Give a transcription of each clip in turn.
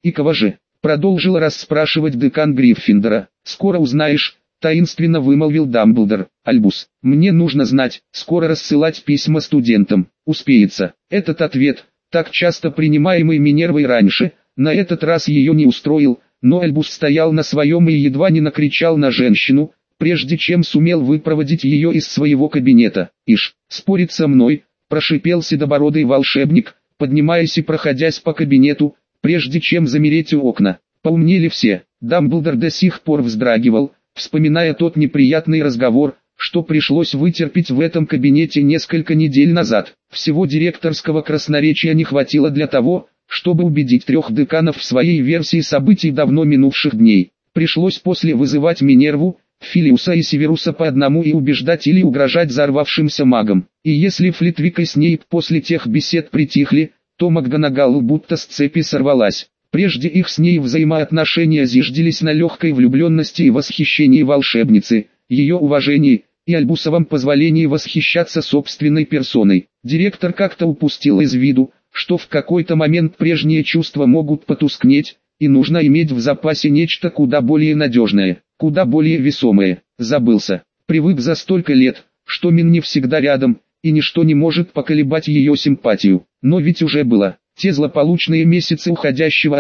«И кого же?» — продолжил расспрашивать декан Гриффиндора. «Скоро узнаешь», — таинственно вымолвил Дамблдор. «Альбус, мне нужно знать, скоро рассылать письма студентам, успеется». Этот ответ, так часто принимаемый Минервой раньше, на этот раз ее не устроил, но Альбус стоял на своем и едва не накричал на женщину, прежде чем сумел выпроводить ее из своего кабинета. «Ишь, спорит со мной», — прошипел седобородый волшебник, поднимаясь и проходясь по кабинету, прежде чем замереть у окна. Поумнели все. Дамблдор до сих пор вздрагивал, вспоминая тот неприятный разговор, что пришлось вытерпеть в этом кабинете несколько недель назад. Всего директорского красноречия не хватило для того, чтобы убедить 3 деканов в своей версии событий давно минувших дней. Пришлось после вызывать Минерву, Филиуса и Северуса по одному и убеждать или угрожать взорвавшимся магам. И если Флитвик и Снейп после тех бесед притихли, то МакГонагал будто с цепи сорвалась. Прежде их с ней взаимоотношения зиждились на легкой влюбленности и восхищении волшебницы, ее уважении и Альбусовом позволении восхищаться собственной персоной. Директор как-то упустил из виду, что в какой-то момент прежние чувства могут потускнеть, и нужно иметь в запасе нечто куда более надежное, куда более весомое. Забылся, привык за столько лет, что Мин не всегда рядом, и ничто не может поколебать ее симпатию. Но ведь уже было. Те злополучные месяцы уходящего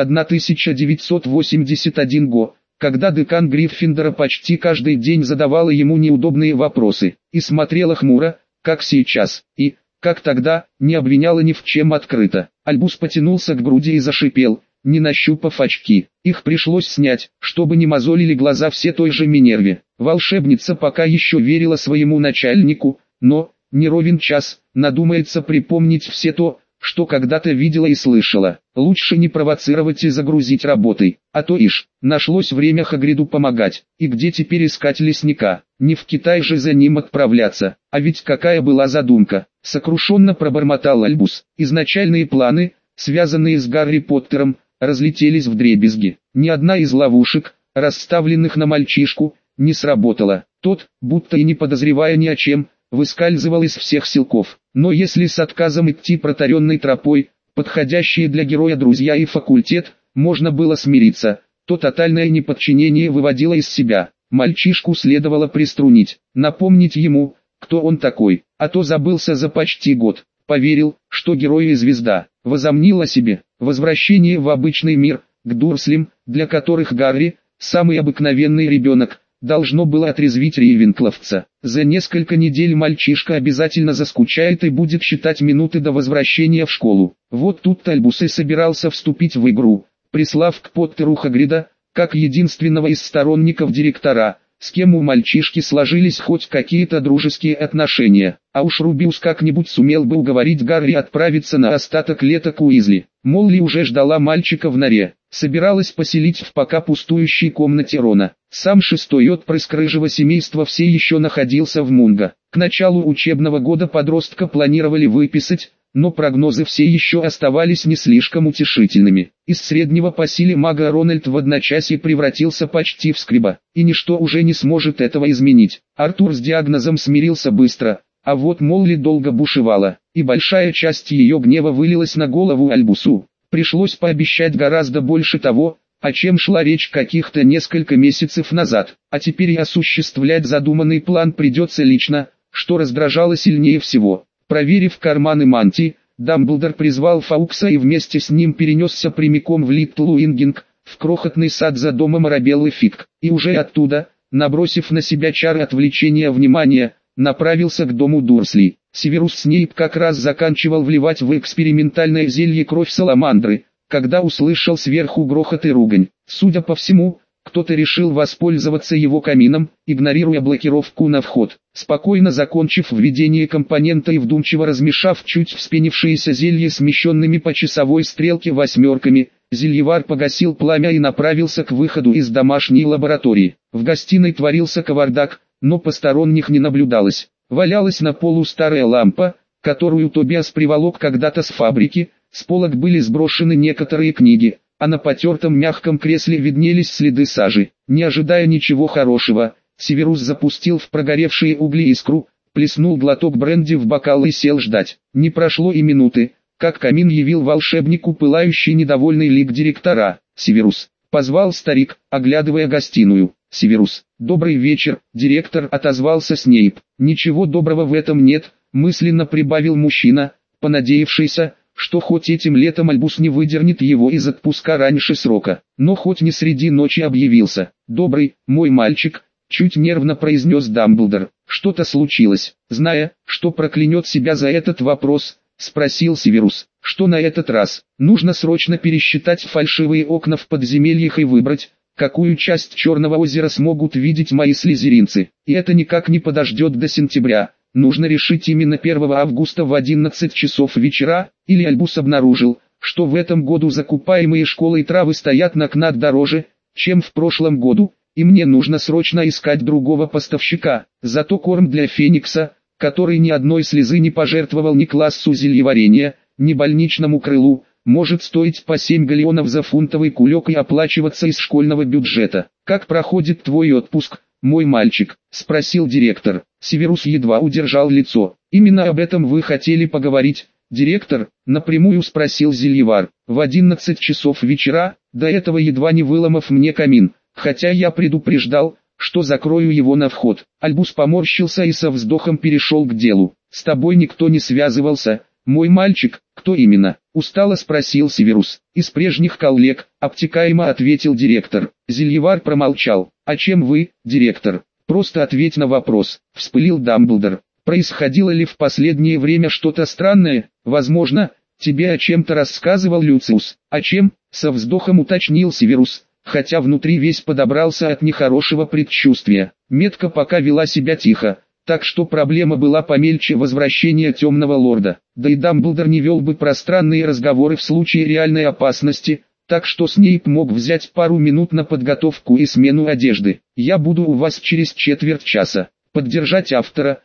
1981 го, когда декан Гриффиндора почти каждый день задавала ему неудобные вопросы, и смотрела хмуро, как сейчас, и, как тогда, не обвиняла ни в чем открыто. Альбус потянулся к груди и зашипел, не нащупав очки. Их пришлось снять, чтобы не мозолили глаза все той же Минерве. Волшебница пока еще верила своему начальнику, но, не ровен час, надумается припомнить все то, что когда-то видела и слышала. Лучше не провоцировать и загрузить работой, а то ишь, нашлось время Хагриду помогать. И где теперь искать лесника? Не в Китай же за ним отправляться. А ведь какая была задумка? Сокрушенно пробормотал Альбус. Изначальные планы, связанные с Гарри Поттером, разлетелись вдребезги. Ни одна из ловушек, расставленных на мальчишку, не сработала. Тот, будто и не подозревая ни о чем, выскальзывал из всех силков. Но если с отказом идти протаренной тропой, подходящие для героя друзья и факультет, можно было смириться, то тотальное неподчинение выводило из себя. Мальчишку следовало приструнить, напомнить ему, кто он такой, а то забылся за почти год. Поверил, что герой и звезда, возомнил о себе. Возвращение в обычный мир, к Дурслям, для которых Гарри, самый обыкновенный ребенок, должно было отрезвить рейвенкловца. За несколько недель мальчишка обязательно заскучает и будет считать минуты до возвращения в школу. Вот тут Альбус и собирался вступить в игру, прислав к Поттеру Хагрида, как единственного из сторонников директора, с кем у мальчишки сложились хоть какие-то дружеские отношения. А уж Рубиус как-нибудь сумел бы уговорить Гарри отправиться на остаток лета к Уизли. Молли уже ждала мальчика в норе, собиралась поселить в пока пустующей комнате Рона. Сам шестой отпрыск рыжего семейства все еще находился в Мунго. К началу учебного года подростка планировали выписать, но прогнозы все еще оставались не слишком утешительными. Из среднего по силе мага Рональд в одночасье превратился почти в скриба, и ничто уже не сможет этого изменить. Артур с диагнозом смирился быстро, а вот Молли долго бушевала, и большая часть ее гнева вылилась на голову Альбусу. Пришлось пообещать гораздо больше того, о чем шла речь каких-то несколько месяцев назад, а теперь и осуществлять задуманный план придется лично, что раздражало сильнее всего. Проверив карманы мантии, Дамблдор призвал Фаукса и вместе с ним перенесся прямиком в Литл Уингинг, в крохотный сад за домом Арабеллы Фиг, и уже оттуда, набросив на себя чары отвлечения внимания, направился к дому Дурсли. Северус Снейп как раз заканчивал вливать в экспериментальное зелье кровь саламандры, когда услышал сверху грохот и ругань. Судя по всему, кто-то решил воспользоваться его камином, игнорируя блокировку на вход. Спокойно закончив введение компонента и вдумчиво размешав чуть вспенившееся зелье смещенными по часовой стрелке восьмерками, зельевар погасил пламя и направился к выходу из домашней лаборатории. В гостиной творился кавардак, но посторонних не наблюдалось. Валялась на полу старая лампа, которую Тобиас приволок когда-то с фабрики, с полок были сброшены некоторые книги, а на потертом мягком кресле виднелись следы сажи. Не ожидая ничего хорошего, Северус запустил в прогоревшие угли искру, плеснул глоток бренди в бокал и сел ждать. Не прошло и минуты, как камин явил волшебнику пылающий недовольный лик директора. Северус», — позвал старик, оглядывая гостиную. «Северус, добрый вечер», — директор отозвался Снейп. «Ничего доброго в этом нет», — мысленно прибавил мужчина, понадеявшийся, что хоть этим летом Альбус не выдернет его из отпуска раньше срока. Но хоть не среди ночи объявился. «Добрый, мой мальчик», — чуть нервно произнес Дамблдор. «Что-то случилось?» Зная, что проклянет себя за этот вопрос, спросил Северус. «Что на этот раз? Нужно срочно пересчитать фальшивые окна в подземельях и выбрать, какую часть Черного озера смогут видеть мои слизеринцы. И это никак не подождет до сентября. Нужно решить именно 1 августа в 11 часов вечера, или Альбус обнаружил, что в этом году закупаемые школой травы стоят на кнат дороже, чем в прошлом году, и мне нужно срочно искать другого поставщика. Зато корм для Феникса, который ни одной слезы не пожертвовал ни классу зельеварения, ни больничному крылу, может стоить по 7 галлеонов за фунтовый кулек и оплачиваться из школьного бюджета. «Как проходит твой отпуск, мой мальчик?» — спросил директор. Северус едва удержал лицо. «Именно об этом вы хотели поговорить, директор?» — напрямую спросил зельевар. «В 11 часов вечера, до этого едва не выломав мне камин, хотя я предупреждал, что закрою его на вход». Альбус поморщился и со вздохом перешел к делу. «С тобой никто не связывался, мой мальчик?» «Кто именно?» — устало спросил Северус. «Из прежних коллег», — обтекаемо ответил директор. Зельевар промолчал. «А чем вы, директор?» «Просто ответь на вопрос», — вспылил Дамблдор. «Происходило ли в последнее время что-то странное? Возможно, тебе о чем-то рассказывал Люциус». «О чем?» — со вздохом уточнил Северус, хотя внутри весь подобрался от нехорошего предчувствия. Метка пока вела себя тихо, так что проблема была помельче возвращения Темного Лорда. Да и Дамблдор не вел бы пространные разговоры в случае реальной опасности, так что Снейп мог взять пару минут на подготовку и смену одежды. «Я буду у вас через четверть часа. Поддержать автора,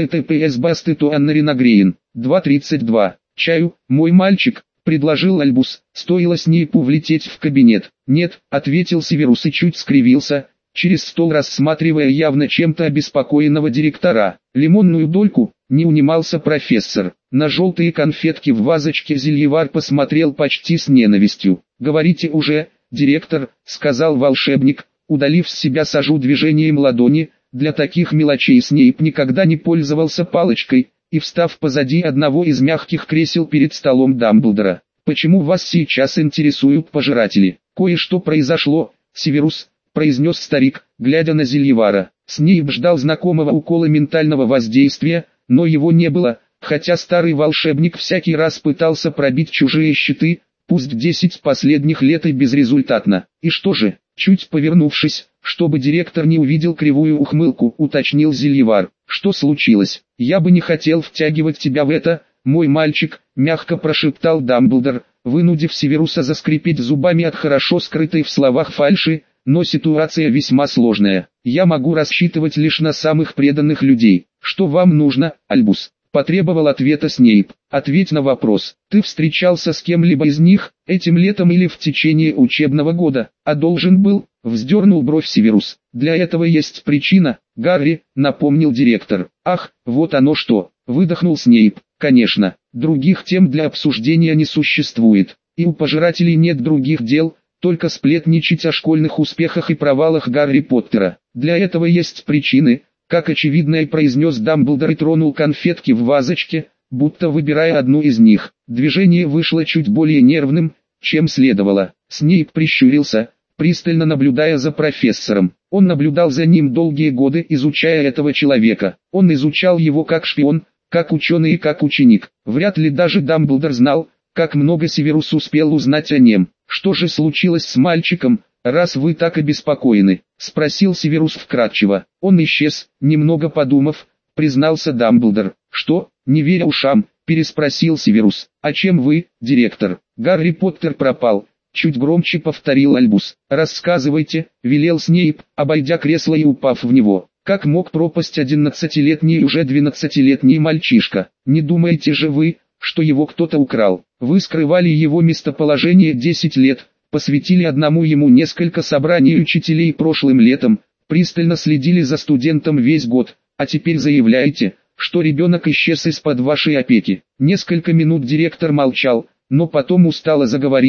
https://bastetouannarinagrein, 2.32. Чаю, мой мальчик», — предложил Альбус. Стоило Снейпу влететь в кабинет. «Нет», — ответил Северус и чуть скривился, через стол рассматривая явно чем-то обеспокоенного директора. «Лимонную дольку?» — не унимался профессор. На желтые конфетки в вазочке зельевар посмотрел почти с ненавистью. «Говорите уже, директор», — сказал волшебник, удалив с себя сажу движением ладони. Для таких мелочей Снейп никогда не пользовался палочкой, и встав позади одного из мягких кресел перед столом Дамблдора. «Почему вас сейчас интересуют пожиратели?» «Кое-что произошло, Северус», — произнес старик, глядя на зельевара. Снейп ждал знакомого укола ментального воздействия, но его не было, хотя старый волшебник всякий раз пытался пробить чужие щиты, пусть 10 последних лет и безрезультатно. «И что же?» — чуть повернувшись, чтобы директор не увидел кривую ухмылку, уточнил зельевар. «Что случилось? Я бы не хотел втягивать тебя в это, мой мальчик», — мягко прошептал Дамблдор, вынудив Северуса заскрипеть зубами от хорошо скрытой в словах фальши, «но ситуация весьма сложная. Я могу рассчитывать лишь на самых преданных людей. Что вам нужно, Альбус?» — потребовал ответа Снейп. «Ответь на вопрос. Ты встречался с кем-либо из них, этим летом или в течение учебного года?» «А должен был?» — вздернул бровь Северус. «Для этого есть причина, Гарри», — напомнил директор. «Ах, вот оно что!» — выдохнул Снейп. «Конечно, других тем для обсуждения не существует, и у пожирателей нет других дел, только сплетничать о школьных успехах и провалах Гарри Поттера. Для этого есть причины», — как очевидно и произнес Дамблдор и тронул конфетки в вазочке, будто выбирая одну из них. Движение вышло чуть более нервным, чем следовало. Снейп прищурился, пристально наблюдая за профессором. Он наблюдал за ним долгие годы, изучая этого человека. Он изучал его как шпион, как ученый и как ученик. Вряд ли даже Дамблдор знал, как много Северус успел узнать о нем. «Что же случилось с мальчиком, раз вы так обеспокоены?» — спросил Северус вкратчиво. «Он исчез», — немного подумав, признался Дамблдор. «Что?» — не веря ушам, переспросил Северус. «А чем вы, директор?» «Гарри Поттер пропал», — чуть громче повторил Альбус. «Рассказывайте», — велел Снейп, обойдя кресло и упав в него. «Как мог пропасть 11-летний и уже 12-летний мальчишка? Не думаете же вы, что его кто-то украл? Вы скрывали его местоположение 10 лет, посвятили одному ему несколько собраний учителей прошлым летом, пристально следили за студентом весь год, а теперь заявляете, что ребенок исчез из-под вашей опеки». Несколько минут директор молчал, но потом устало заговорил.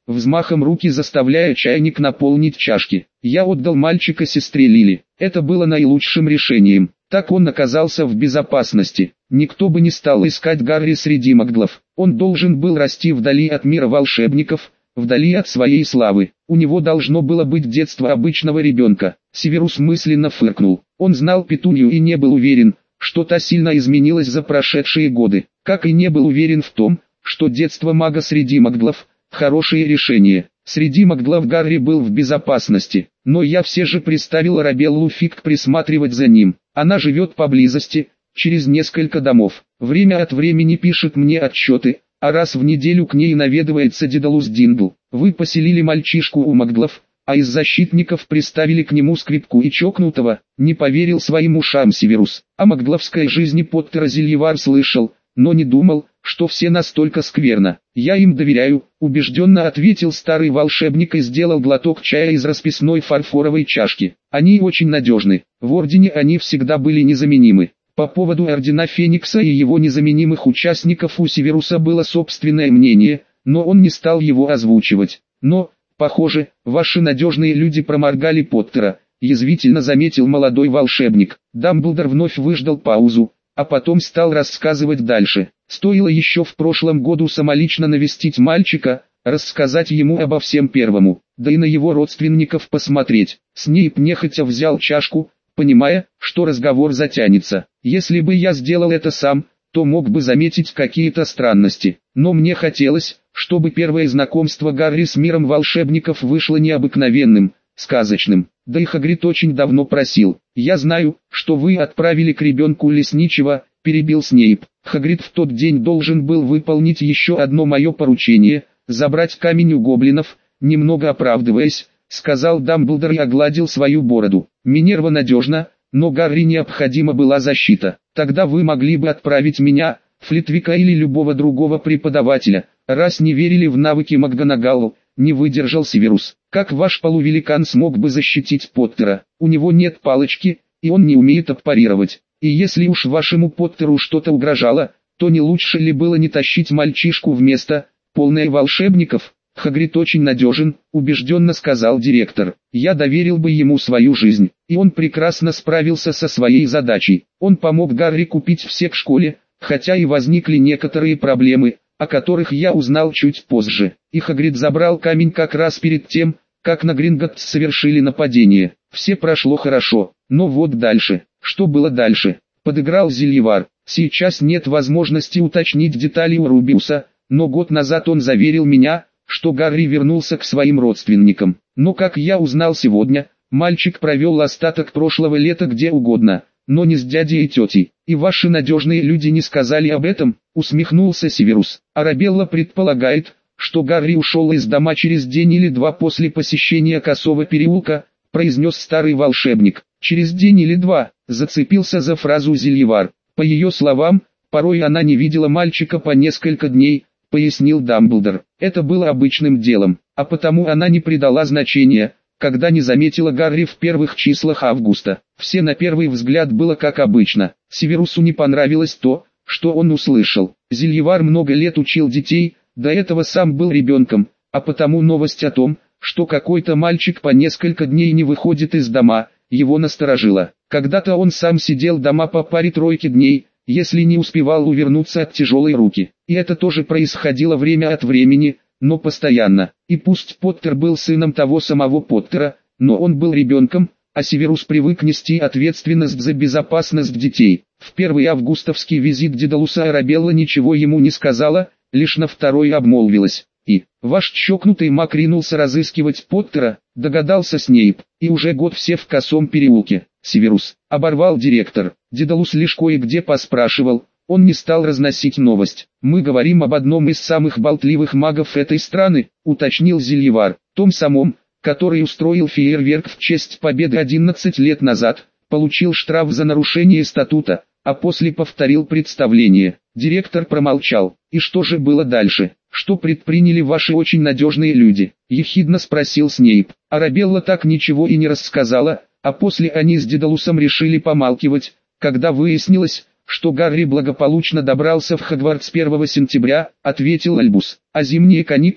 взмахом руки заставляя чайник наполнить чашки. Я отдал мальчика сестре Лили. Это было наилучшим решением. Так он оказался в безопасности. Никто бы не стал искать Гарри среди магдлов. Он должен был расти вдали от мира волшебников, вдали от своей славы. У него должно было быть детство обычного ребенка. Северус мысленно фыркнул. Он знал Петунью и не был уверен, что та сильно изменилась за прошедшие годы. Как и не был уверен в том, что детство мага среди магдлов – хорошее решение. Среди магдлов Гарри был в безопасности, но я все же приставил Арабеллу Фиг присматривать за ним. Она живет поблизости, через несколько домов. Время от времени пишет мне отчеты, а раз в неделю к ней наведывается Дедалус Дингл. Вы поселили мальчишку у магдлов, а из защитников приставили к нему скрипку и чокнутого. Не поверил своим ушам Северус. О магдловской жизни Поттера Зельевар слышал, но не думал, что все настолько скверно. Я им доверяю, убежденно ответил старый волшебник и сделал глоток чая из расписной фарфоровой чашки. Они очень надежны, в Ордене они всегда были незаменимы. По поводу Ордена Феникса и его незаменимых участников у Северуса было собственное мнение, но он не стал его озвучивать. Но, похоже, ваши надежные люди проморгали Поттера, язвительно заметил молодой волшебник. Дамблдор вновь выждал паузу, а потом стал рассказывать дальше. Стоило еще в прошлом году самолично навестить мальчика, рассказать ему обо всем первому, да и на его родственников посмотреть. Снейп нехотя взял чашку, понимая, что разговор затянется. Если бы я сделал это сам, то мог бы заметить какие-то странности. Но мне хотелось, чтобы первое знакомство Гарри с миром волшебников вышло необыкновенным, сказочным. Да и Хагрид очень давно просил. «Я знаю, что вы отправили к ребенку лесничего», — перебил Снейп. «Хагрид в тот день должен был выполнить еще одно мое поручение — забрать камень у гоблинов», немного оправдываясь, сказал Дамблдор и огладил свою бороду. «Минерва надежна, но Гарри необходима была защита. Тогда вы могли бы отправить меня, Флитвика или любого другого преподавателя, раз не верили в навыки МакГонагалл», не выдержал Северус. «Как ваш полувеликан смог бы защитить Поттера? У него нет палочки, и он не умеет отпарировать. И если уж вашему Поттеру что-то угрожало, то не лучше ли было не тащить мальчишку в место, полное волшебников?» «Хагрид очень надежен», — убежденно сказал директор. «Я доверил бы ему свою жизнь, и он прекрасно справился со своей задачей. Он помог Гарри купить все к школе, хотя и возникли некоторые проблемы, о которых я узнал чуть позже. И Хагрид забрал камень как раз перед тем, как на Гринготтс совершили нападение. Все прошло хорошо, но вот дальше». «Что было дальше?» — подыграл Зельевар. «Сейчас нет возможности уточнить детали у Рубиуса, но год назад он заверил меня, что Гарри вернулся к своим родственникам. Но как я узнал сегодня, мальчик провел остаток прошлого лета где угодно, но не с дядей и тетей. И ваши надежные люди не сказали об этом», — усмехнулся Северус. «Арабелла предполагает, что Гарри ушел из дома через день или два после посещения Косого переулка», — произнес старый волшебник. «Через день или два», — зацепился за фразу Зельевар. «По ее словам, порой она не видела мальчика по несколько дней», — пояснил Дамблдор. «Это было обычным делом, а потому она не придала значения, когда не заметила Гарри в первых числах августа. Все на первый взгляд было как обычно. Северусу не понравилось то, что он услышал. Зельевар много лет учил детей, до этого сам был ребенком, а потому новость о том, что какой-то мальчик по несколько дней не выходит из дома, его насторожило. Когда-то он сам сидел дома по паре-тройке дней, если не успевал увернуться от тяжелой руки. И это тоже происходило время от времени, но постоянно. И пусть Поттер был сыном того самого Поттера, но он был ребенком, а Северус привык нести ответственность за безопасность детей. В первый августовский визит Дедалуса Арабелла ничего ему не сказала, лишь на второй обмолвилась. «И, ваш чокнутый маг ринулся разыскивать Поттера», догадался Снейп, «и уже год все в Косом переулке». «Северус», оборвал директор. Дедалус лишь кое-где поспрашивал, он не стал разносить новость. «Мы говорим об одном из самых болтливых магов этой страны», уточнил Зельевар, «том самом, который устроил фейерверк в честь победы 11 лет назад, получил штраф за нарушение статута, а после повторил представление». Директор промолчал. «И что же было дальше? Что предприняли ваши очень надежные люди?» ехидно спросил Снейп. Арабелла так ничего и не рассказала, а после они с Дедалусом решили помалкивать, когда выяснилось, что Гарри благополучно добрался в Хогвартс 1 сентября, ответил Альбус. «А зимние каникулы?»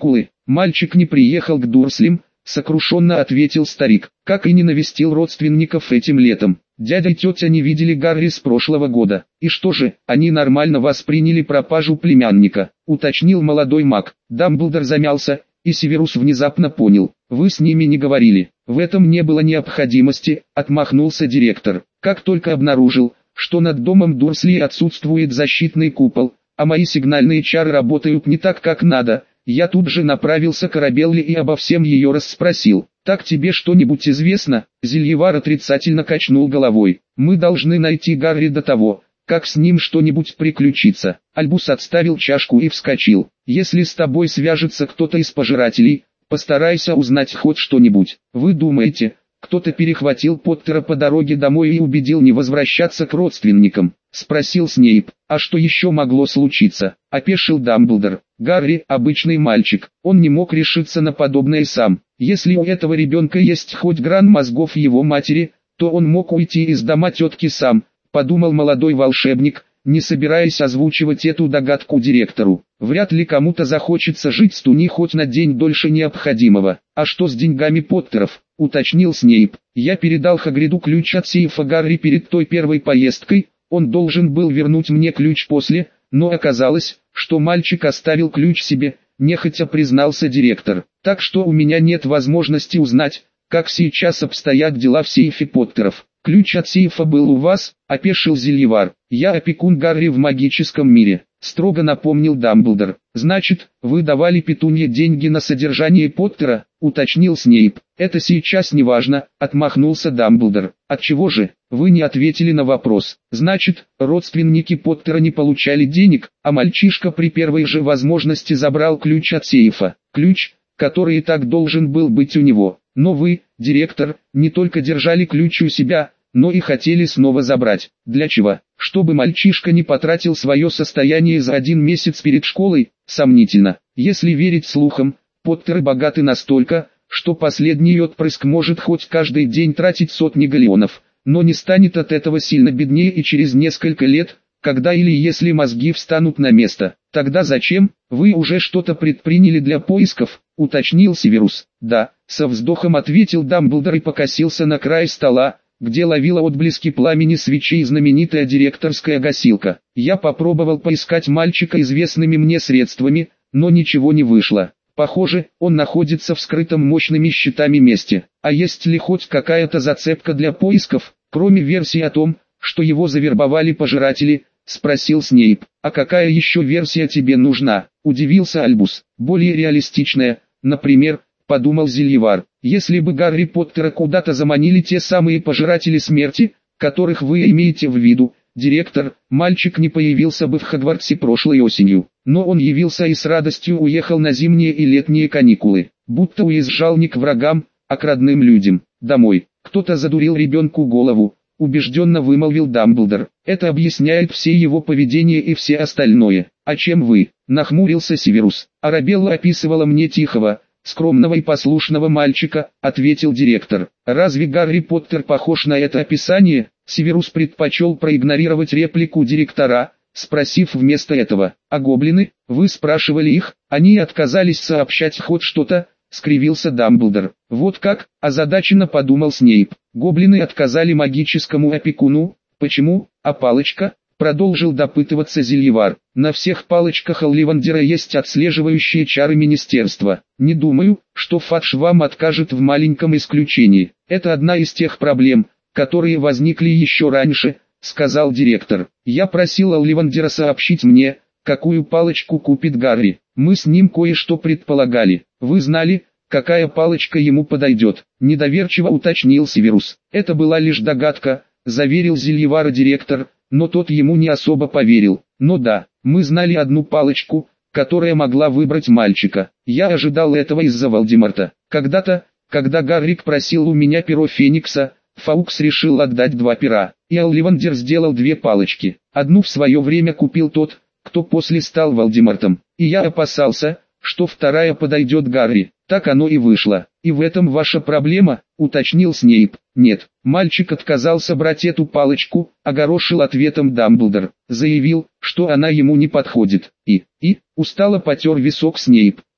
Мальчик не приехал к Дурслям, сокрушенно ответил старик, как и не навестил родственников этим летом. Дядя и тетя не видели Гарри с прошлого года. И что же, они нормально восприняли пропажу племянника, уточнил молодой маг. Дамблдор замялся, и Северус внезапно понял. Вы с ними не говорили. В этом не было необходимости, отмахнулся директор. Как только обнаружил, что над домом Дурсли отсутствует защитный купол, а мои сигнальные чары работают не так, как надо, я тут же направился к Арабелле и обо всем ее расспросил. «Так тебе что-нибудь известно?» Зельевар отрицательно качнул головой. «Мы должны найти Гарри до того, как с ним что-нибудь приключится». Альбус отставил чашку и вскочил. «Если с тобой свяжется кто-то из пожирателей, постарайся узнать хоть что-нибудь. Вы думаете, кто-то перехватил Поттера по дороге домой и убедил не возвращаться к родственникам?» — спросил Снейп. «А что еще могло случиться?» — опешил Дамблдор. «Гарри — обычный мальчик, он не мог решиться на подобное сам. Если у этого ребенка есть хоть гран мозгов его матери, то он мог уйти из дома тетки сам», — подумал молодой волшебник, не собираясь озвучивать эту догадку директору. «Вряд ли кому-то захочется жить с Туни хоть на день дольше необходимого. А что с деньгами Поттеров?» — уточнил Снейп. «Я передал Хагриду ключ от сейфа Гарри перед той первой поездкой, он должен был вернуть мне ключ после, но оказалось, что мальчик оставил ключ себе», — нехотя признался директор. «Так что у меня нет возможности узнать, как сейчас обстоят дела в сейфе Поттеров». «Ключ от сейфа был у вас?» — опешил Зельевар. «Я опекун Гарри в магическом мире», — строго напомнил Дамблдор. «Значит, вы давали Петунье деньги на содержание Поттера?» — уточнил Снейп. «Это сейчас не важно», — отмахнулся Дамблдор. «Отчего же? Вы не ответили на вопрос. Значит, родственники Поттера не получали денег, а мальчишка при первой же возможности забрал ключ от сейфа. Ключ, который и так должен был быть у него. Но вы, директор, не только держали ключ у себя, но и хотели снова забрать. Для чего? Чтобы мальчишка не потратил свое состояние за 1 месяц перед школой? Сомнительно. Если верить слухам, Поттеры богаты настолько, что последний отпрыск может хоть каждый день тратить сотни галлеонов, но не станет от этого сильно беднее и через несколько лет, когда или если мозги встанут на место. Тогда зачем? Вы уже что-то предприняли для поисков?» — уточнил Северус. «Да», — со вздохом ответил Дамблдор и покосился на край стола, где ловила отблески пламени свечей знаменитая директорская гасилка. «Я попробовал поискать мальчика известными мне средствами, но ничего не вышло. Похоже, он находится в скрытом мощными щитами месте. А есть ли хоть какая-то зацепка для поисков, кроме версии о том, что его завербовали пожиратели?» — спросил Снейп. «А какая еще версия тебе нужна?» — удивился Альбус. «Более реалистичная, например», — подумал Зельевар. «Если бы Гарри Поттера куда-то заманили те самые пожиратели смерти, которых вы имеете в виду, директор, мальчик не появился бы в Хогвартсе прошлой осенью. Но он явился и с радостью уехал на зимние и летние каникулы, будто уезжал не к врагам, а к родным людям, домой. Кто-то задурил ребенку голову», — убежденно вымолвил Дамблдор. «Это объясняет все его поведение и все остальное». «А чем вы?» — нахмурился Северус. «Арабелла описывала мне тихого, скромного и послушного мальчика», — ответил директор. «Разве Гарри Поттер похож на это описание?» Северус предпочел проигнорировать реплику директора, спросив вместо этого: «А гоблины? Вы спрашивали их?» «Они отказались сообщать хоть что-то», — скривился Дамблдор. «Вот как?» — озадаченно подумал Снейп. «Гоблины отказали магическому опекуну. Почему? А палочка?» — продолжил допытываться Зельевар. «На всех палочках Олливандера есть отслеживающие чары министерства. Не думаю, что Фадж вам откажет в маленьком исключении. Это одна из тех проблем, которые возникли еще раньше», — сказал директор. «Я просил Олливандера сообщить мне, какую палочку купит Гарри. Мы с ним кое-что предполагали. Вы знали, какая палочка ему подойдет?» — недоверчиво уточнил Северус. «Это была лишь догадка», — заверил Зельевара директор, но тот ему не особо поверил. «Но да, мы знали одну палочку, которая могла выбрать мальчика. Я ожидал этого из-за Волдеморта. Когда-то, когда Гаррик просил у меня перо Феникса, Фаукс решил отдать 2 пера, и Олливандер сделал 2 палочки. Одну в свое время купил тот, кто после стал Волдемортом, и я опасался, что вторая подойдет Гарри. Так оно и вышло. И в этом ваша проблема?» — уточнил Снейп. «Нет, мальчик отказался брать эту палочку», — огорошил ответом Дамблдор. «Заявил, что она ему не подходит. И устало потер висок Снейп.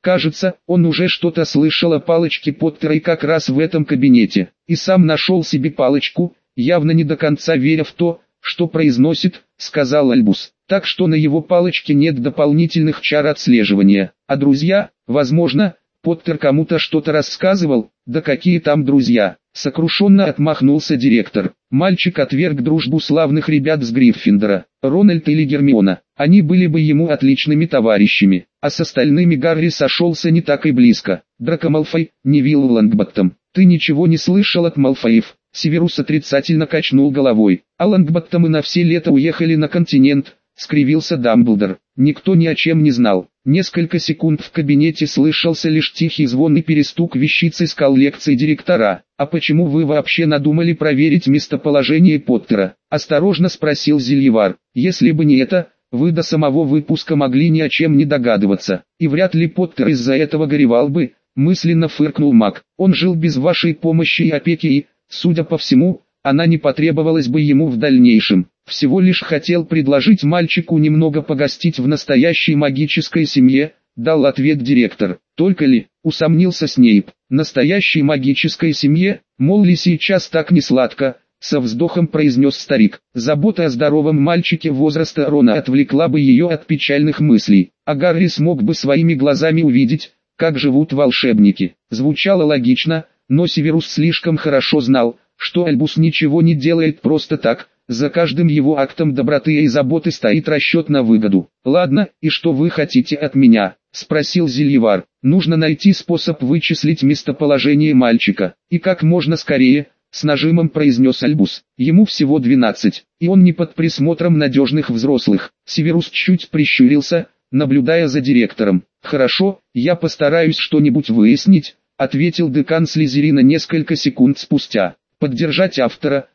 Кажется, он уже что-то слышал о палочке Поттера и как раз в этом кабинете. И сам нашел себе палочку, явно не до конца веря в то, что произносит, сказал Альбус. Так что на его палочке нет дополнительных чар отслеживания. А друзья, возможно, Поттер кому-то что-то рассказывал, да какие там друзья. Сокрушенно отмахнулся директор. Мальчик отверг дружбу славных ребят с Гриффиндора, Рональд или Гермиона. Они были бы ему отличными товарищами, а с остальными Гарри сошелся не так и близко. Драко Малфой, Невилл Лонгботтом. Ты ничего не слышал от Малфоев? Северус отрицательно качнул головой. А Лонгботтомы на все лето уехали на континент, скривился Дамблдор. Никто ни о чем не знал. Несколько секунд в кабинете слышался лишь тихий звон и перестук вещицы с коллекции директора. «А почему вы вообще надумали проверить местоположение Поттера?» – осторожно спросил Зельевар. «Если бы не это, вы до самого выпуска могли ни о чем не догадываться. И вряд ли Поттер из-за этого горевал бы», – мысленно фыркнул маг. «Он жил без вашей помощи и опеки и, судя по всему, она не потребовалась бы ему в дальнейшем. Всего лишь хотел предложить мальчику немного погостить в настоящей магической семье», — дал ответ директор. «Только ли?» — усомнился Снейп. «Настоящей магической семье? Мол ли сейчас так не сладко?» — со вздохом произнес старик. Забота о здоровом мальчике возраста Рона отвлекла бы ее от печальных мыслей, а Гарри смог бы своими глазами увидеть, как живут волшебники. Звучало логично, но Северус слишком хорошо знал, что Альбус ничего не делает просто так. За каждым его актом доброты и заботы стоит расчет на выгоду. «Ладно, и что вы хотите от меня?» – спросил Зельевар. «Нужно найти способ вычислить местоположение мальчика. И как можно скорее», – с нажимом произнес Альбус. «Ему всего 12, и он не под присмотром надежных взрослых». Северус чуть прищурился, наблюдая за директором. «Хорошо, я постараюсь что-нибудь выяснить», – ответил декан Слизерина несколько секунд спустя. «Поддержать автора».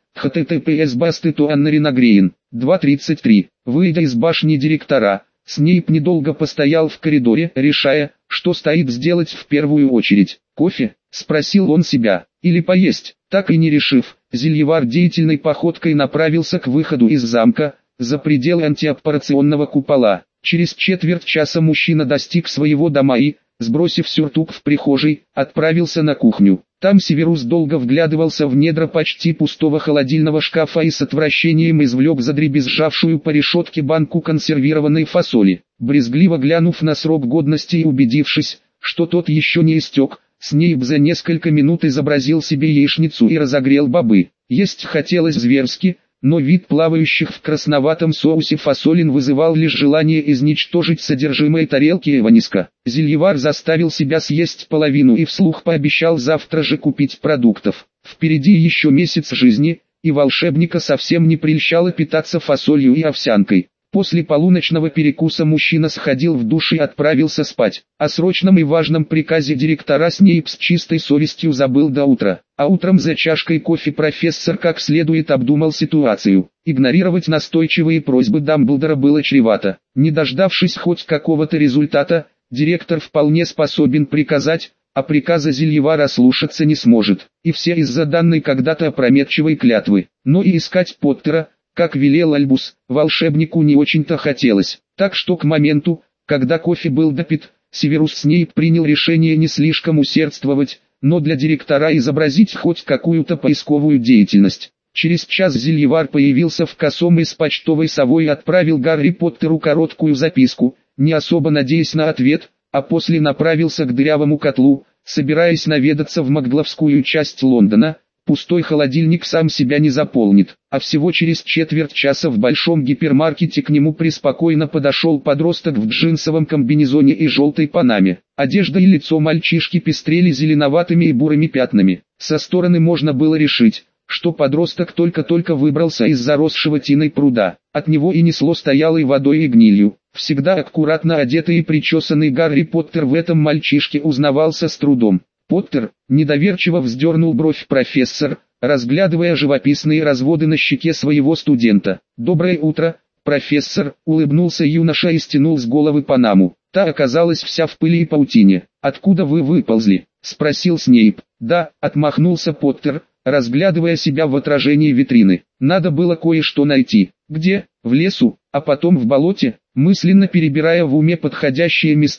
https://Аннаринагрейн 2.33. Выйдя из башни директора, Снейп недолго постоял в коридоре, решая, что стоит сделать в первую очередь. «Кофе?» – спросил он себя. «Или поесть?» Так и не решив, Зельевар деятельной походкой направился к выходу из замка, за пределы антиаппарационного купола. Через четверть часа мужчина достиг своего дома и, сбросив сюртук в прихожей, отправился на кухню. Там Северус долго вглядывался в недра почти пустого холодильного шкафа и с отвращением извлек задребезжавшую по решетке банку консервированной фасоли. Брезгливо глянув на срок годности и убедившись, что тот еще не истек, Снейп за несколько минут изобразил себе яичницу и разогрел бобы. Есть хотелось зверски, но вид плавающих в красноватом соусе фасолин вызывал лишь желание изничтожить содержимое тарелки Эваниска. Зельевар заставил себя съесть половину и вслух пообещал завтра же купить продуктов. Впереди еще месяц жизни, и волшебника совсем не прельщало питаться фасолью и овсянкой. После полуночного перекуса мужчина сходил в душ и отправился спать. О срочном и важном приказе директора Снейп с чистой совестью забыл до утра. А утром за чашкой кофе профессор как следует обдумал ситуацию. Игнорировать настойчивые просьбы Дамблдора было чревато. Не дождавшись хоть какого-то результата, директор вполне способен приказать, а приказа Зельевара слушаться не сможет. И все из-за данной когда-то опрометчивой клятвы. Но и искать Поттера, как велел Альбус, волшебнику не очень-то хотелось. Так что к моменту, когда кофе был допит, Северус Снейп принял решение не слишком усердствовать, но для директора изобразить хоть какую-то поисковую деятельность. Через час Зельевар появился в косом и с почтовой совой и отправил Гарри Поттеру короткую записку, не особо надеясь на ответ, а после направился к дырявому котлу, собираясь наведаться в Магловскую часть Лондона. Пустой холодильник сам себя не заполнит, а всего через четверть часа в большом гипермаркете к нему преспокойно подошел подросток в джинсовом комбинезоне и желтой панаме. Одежда и лицо мальчишки пестрели зеленоватыми и бурыми пятнами. Со стороны можно было решить, что подросток только-только выбрался из заросшего тиной пруда. От него и несло стоялой водой и гнилью. Всегда аккуратно одетый и причесанный Гарри Поттер в этом мальчишке узнавался с трудом. «Поттер», — недоверчиво вздернул бровь профессор, разглядывая живописные разводы на щеке своего студента. «Доброе утро, профессор», — улыбнулся юноша и стянул с головы панаму. Та оказалась вся в пыли и паутине. «Откуда вы выползли?» — спросил Снейп. «Да», — отмахнулся Поттер, разглядывая себя в отражении витрины. «Надо было кое-что найти». «Где?» «В лесу, а потом в болоте», мысленно перебирая в уме подходящие места,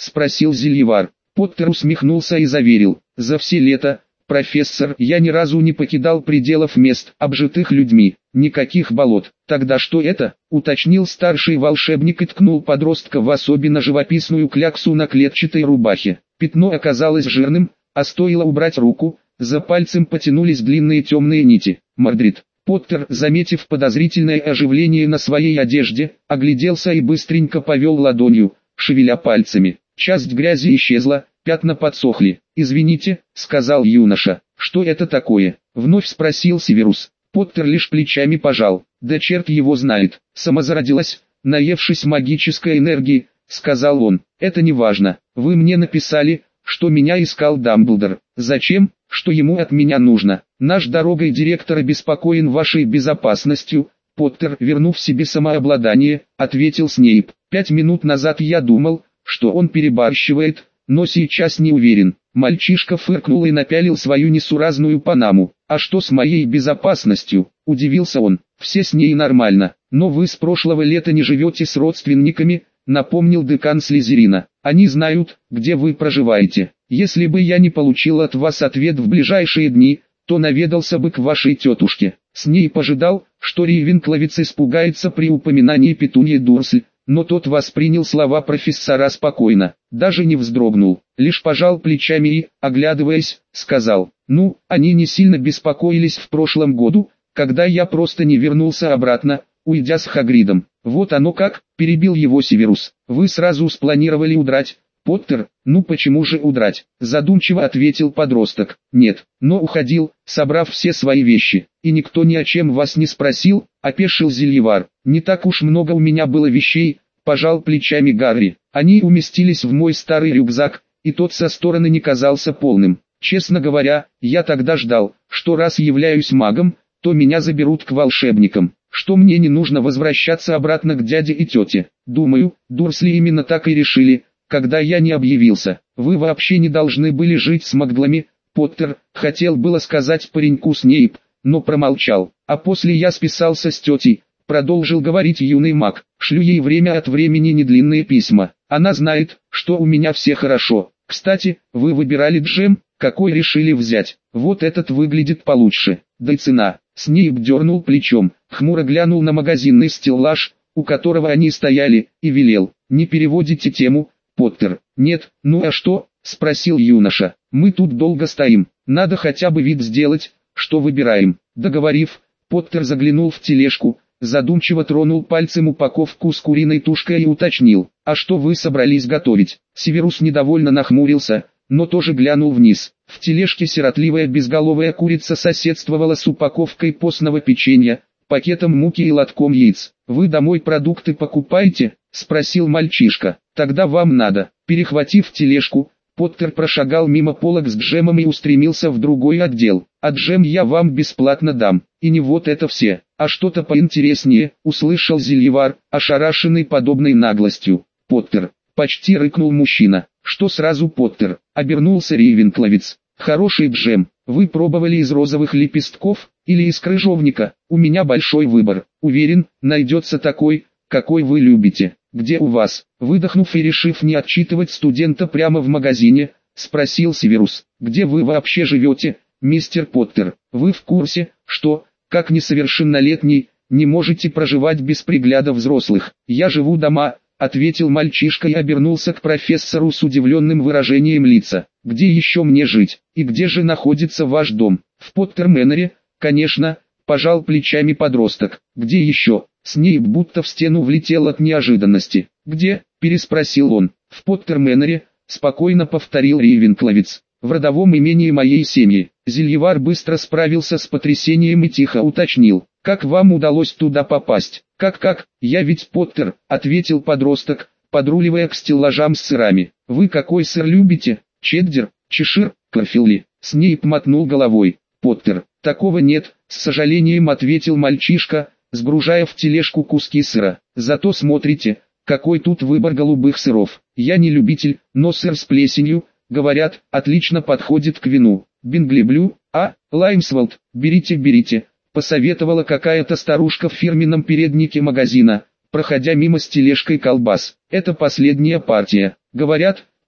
спросил Зельевар. Поттер усмехнулся и заверил: «За все лето, профессор, я ни разу не покидал пределов мест, обжитых людьми, никаких болот». «Тогда что это?» — уточнил старший волшебник и ткнул подростка в особенно живописную кляксу на клетчатой рубахе. Пятно оказалось жирным, а стоило убрать руку, за пальцем потянулись длинные темные нити. «Мордрид». Поттер, заметив подозрительное оживление на своей одежде, огляделся и быстренько повел ладонью, шевеля пальцами. Часть грязи исчезла, пятна подсохли. «Извините», — сказал юноша. «Что это такое?» — вновь спросил Северус. Поттер лишь плечами пожал. «Да черт его знает, самозародилась, наевшись магической энергии», — сказал он. «Это не важно. Вы мне написали, что меня искал Дамблдор. Зачем? Что ему от меня нужно? Наш дорогой директор обеспокоен вашей безопасностью». Поттер, вернув себе самообладание, ответил Снейп. 5 минут назад я думал, что он перебарщивает, но сейчас не уверен. Мальчишка фыркнул и напялил свою несуразную панаму. «А что с моей безопасностью?» – удивился он. «Все с ней нормально, но вы с прошлого лета не живете с родственниками», – напомнил декан Слизерина. «Они знают, где вы проживаете. Если бы я не получил от вас ответ в ближайшие дни, то наведался бы к вашей тетушке». Снейп ожидал, что Рейвенкловец испугается при упоминании Петуньи Дурсль, но тот воспринял слова профессора спокойно, даже не вздрогнул, лишь пожал плечами и, оглядываясь, сказал: «Ну, они не сильно беспокоились в прошлом году, когда я просто не вернулся обратно, уйдя с Хагридом». «Вот оно как», — перебил его Северус. «Вы сразу спланировали удрать, Поттер?» «Ну почему же удрать?» — задумчиво ответил подросток. «Нет, но уходил, собрав все свои вещи. И никто ни о чем вас не спросил», — опешил Зельевар. «Не так уж много у меня было вещей», — пожал плечами Гарри. «Они уместились в мой старый рюкзак, и тот со стороны не казался полным. Честно говоря, я тогда ждал, что раз являюсь магом, то меня заберут к волшебникам, что мне не нужно возвращаться обратно к дяде и тете. Думаю, Дурсли именно так и решили, когда я не объявился. Вы вообще не должны были жить с маглами». Поттер хотел было сказать пареньку Снейп, но промолчал. «А после я списался с тетей», — продолжил говорить юный маг. «Шлю ей время от времени недлинные письма. Она знает, что у меня все хорошо. Кстати, вы выбирали джем, какой решили взять? Вот этот выглядит получше. Да и цена». Снейп дернул плечом, хмуро глянул на магазинный стеллаж, у которого они стояли, и велел: «Не переводите тему, Поттер». «Нет, ну а что?» — спросил юноша. «Мы тут долго стоим, надо хотя бы вид сделать, что выбираем». Договорив, Поттер заглянул в тележку, задумчиво тронул пальцем упаковку с куриной тушкой и уточнил: «А что вы собрались готовить?» Северус недовольно нахмурился, но тоже глянул вниз. В тележке сиротливая безголовая курица соседствовала с упаковкой постного печенья, пакетом муки и лотком яиц. «Вы домой продукты покупаете?» — спросил мальчишка. «Тогда вам надо». Перехватив тележку, Поттер прошагал мимо полок с джемом и устремился в другой отдел. «А джем я вам бесплатно дам. И не вот это все, а что-то поинтереснее», — услышал Зельевар, ошарашенный подобной наглостью. «Поттер!» — почти рыкнул мужчина. «Что сразу, Поттер?» — обернулся Рейвенкловец. «Хороший джем. Вы пробовали из розовых лепестков или из крыжовника? У меня большой выбор. Уверен, найдется такой, какой вы любите». «Где у вас?» Выдохнув и решив не отчитывать студента прямо в магазине, спросил Северус. «Где вы вообще живете, мистер Поттер? Вы в курсе, что, как несовершеннолетний, не можете проживать без пригляда взрослых?» «Я живу дома», — ответил мальчишка и обернулся к профессору с удивленным выражением лица. «Где еще мне жить? И где же находится ваш дом?» «В Поттер-Мэннере, конечно», — пожал плечами подросток. «Где еще?» Снейп будто в стену влетел от неожиданности. «Где?» – переспросил он. «В Поттер-Мэннере», – спокойно повторил Рейвенкловец. «В родовом имении моей семьи». Зельевар быстро справился с потрясением и тихо уточнил: «Как вам удалось туда попасть?» «Как? Я ведь Поттер», – ответил подросток, подруливая к стеллажам с сырами. «Вы какой сыр любите? Чеддер, Чешир, Клаффилли?» Снейп мотнул головой. «Поттер, такого нет», – с сожалением ответил мальчишка, сгружая в тележку куски сыра. «Зато смотрите, какой тут выбор голубых сыров. Я не любитель, но сыр с плесенью, говорят, отлично подходит к вину. Бинглиблю, Лаймсволд, берите», — посоветовала какая-то старушка в фирменном переднике магазина, проходя мимо с тележкой колбас. «Это последняя партия. Говорят,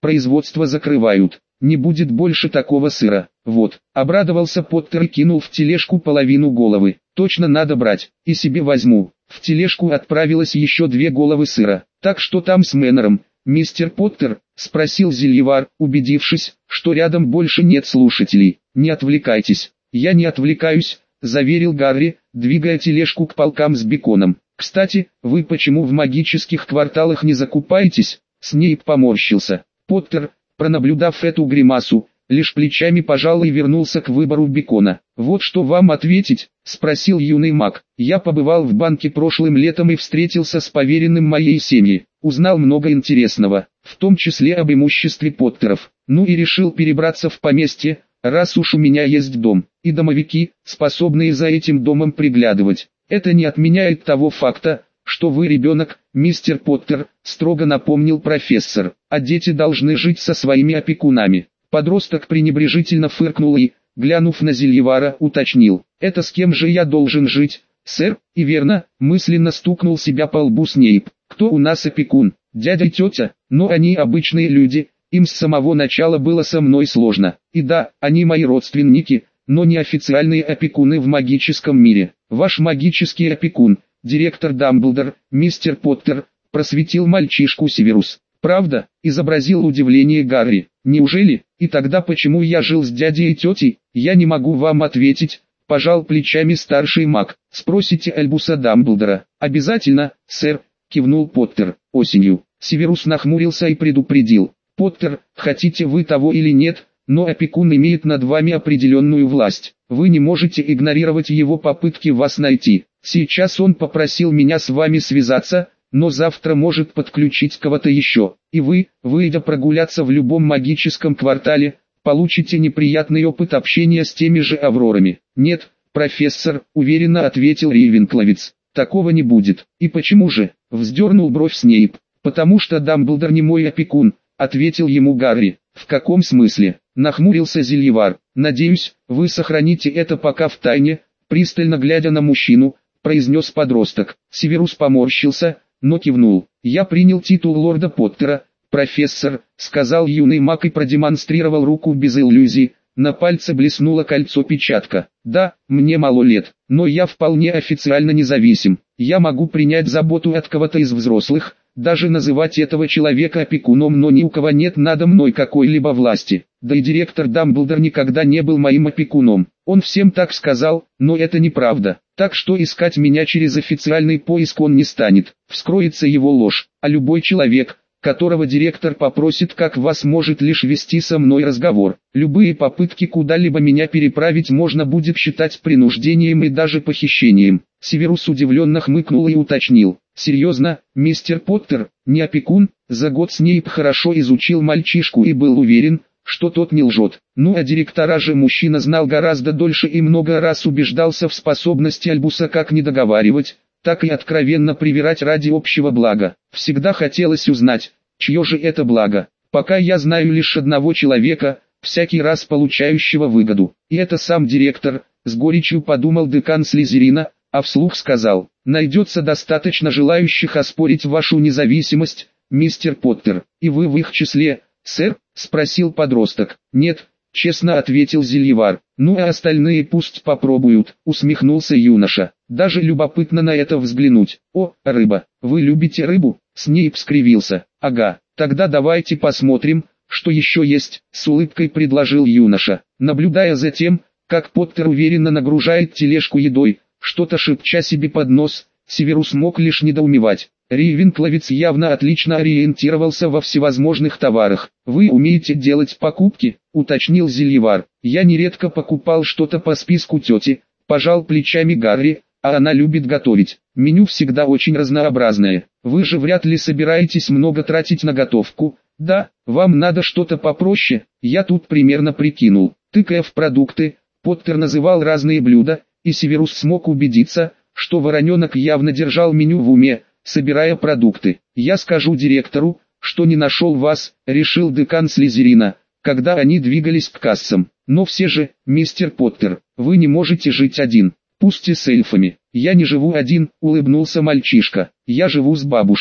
производство закрывают. Не будет больше такого сыра. Вот, обрадовался Поттер и кинул в тележку половину головы. Точно надо брать, и себе возьму. В тележку отправилось еще 2 головы сыра. Так что там с Мэннером, мистер Поттер? Спросил Зельевар, убедившись, что рядом больше нет слушателей. Не отвлекайтесь. Я не отвлекаюсь, заверил Гарри, двигая тележку к полкам с беконом. Кстати, вы почему в магических кварталах не закупаетесь? Снейп поморщился. Поттер, пронаблюдав эту гримасу, лишь плечами пожал и вернулся к выбору бекона. «Вот что вам ответить?» – спросил юный маг. «Я побывал в банке прошлым летом и встретился с поверенным моей семьи. Узнал много интересного, в том числе об имуществе Поттеров. Ну и решил перебраться в поместье, раз уж у меня есть дом, и домовики, способные за этим домом приглядывать. Это не отменяет того факта, что вы ребенок, мистер Поттер», – строго напомнил профессор, – «а дети должны жить со своими опекунами». Подросток пренебрежительно фыркнул и, глянув на Зельевара, уточнил: «Это с кем же я должен жить, сэр?» «И верно», мысленно стукнул себя по лбу Снейп. «Кто у нас опекун? Дядя и тетя? Но они обычные люди, им с самого начала было со мной сложно. И да, они мои родственники, но не официальные опекуны в магическом мире. Ваш магический опекун, директор Дамблдор, мистер Поттер», просветил мальчишку Северус. «Правда?» – изобразил удивление Гарри. «Неужели? И тогда почему я жил с дядей и тетей? Я не могу вам ответить», – пожал плечами старший маг. «Спросите Альбуса Дамблдора». «Обязательно, сэр», – кивнул Поттер. «Осенью». Северус нахмурился и предупредил. «Поттер, хотите вы того или нет, но опекун имеет над вами определенную власть. Вы не можете игнорировать его попытки вас найти. Сейчас он попросил меня с вами связаться, но завтра может подключить кого-то еще, и вы, выйдя прогуляться в любом магическом квартале, получите неприятный опыт общения с теми же Аврорами». «Нет, профессор», — уверенно ответил Рейвенкловец, — «такого не будет». «И почему же?» — вздернул бровь Снейп. «Потому что Дамблдор не мой опекун», — ответил ему Гарри. «В каком смысле?» — нахмурился Зельевар. «Надеюсь, вы сохраните это пока в тайне», — пристально глядя на мужчину, произнес подросток. Северус поморщился, но кивнул. «Я принял титул лорда Поттера, профессор», — сказал юный маг и продемонстрировал руку без иллюзий. На пальце блеснуло кольцо-печатка. «Да, мне мало лет, но я вполне официально независим. Я могу принять заботу от кого-то из взрослых, даже называть этого человека опекуном, но ни у кого нет надо мной какой-либо власти. Да и директор Дамблдор никогда не был моим опекуном. Он всем так сказал, но это неправда. Так что искать меня через официальный поиск он не станет. Вскроется его ложь, а любой человек, которого директор попросит, как вас, может лишь вести со мной разговор. Любые попытки куда-либо меня переправить можно будет считать принуждением и даже похищением». Северус удивленно хмыкнул и уточнил: «Серьезно, мистер Поттер, не опекун?» За год Снейп хорошо изучил мальчишку и был уверен, что тот не лжет. Ну а директора же мужчина знал гораздо дольше и много раз убеждался в способности Альбуса как не договаривать, так и откровенно привирать ради общего блага. Всегда хотелось узнать, чье же это благо. Пока я знаю лишь одного человека, всякий раз получающего выгоду. И это сам директор, с горечью подумал декан Слизерина, а вслух сказал: «Найдется достаточно желающих оспорить вашу независимость, мистер Поттер. И вы в их числе, сэр?» — спросил подросток. «Нет», — честно ответил Зельевар. «Ну а остальные пусть попробуют», — усмехнулся юноша. «Даже любопытно на это взглянуть». «О, рыба, вы любите рыбу?» — Снейп скривился. «Ага, тогда давайте посмотрим, что еще есть», — с улыбкой предложил юноша. Наблюдая за тем, как Поттер уверенно нагружает тележку едой, что-то шепча себе под нос, Северус мог лишь недоумевать. Рейвенкловец явно отлично ориентировался во всевозможных товарах. «Вы умеете делать покупки?» — уточнил Зельевар. «Я нередко покупал что-то по списку тети», — пожал плечами Гарри, «а она любит готовить. Меню всегда очень разнообразное. Вы же вряд ли собираетесь много тратить на готовку?» «Да, вам надо что-то попроще, я тут примерно прикинул». Тыкая в продукты, Поттер называл разные блюда, и Северус смог убедиться, что вороненок явно держал меню в уме, собирая продукты. «Я скажу директору, что не нашел вас», — решил декан Слизерина, когда они двигались к кассам. «Но все же, мистер Поттер, вы не можете жить один, пусть и с эльфами». «Я не живу один», — улыбнулся мальчишка. «Я живу с бабушкой».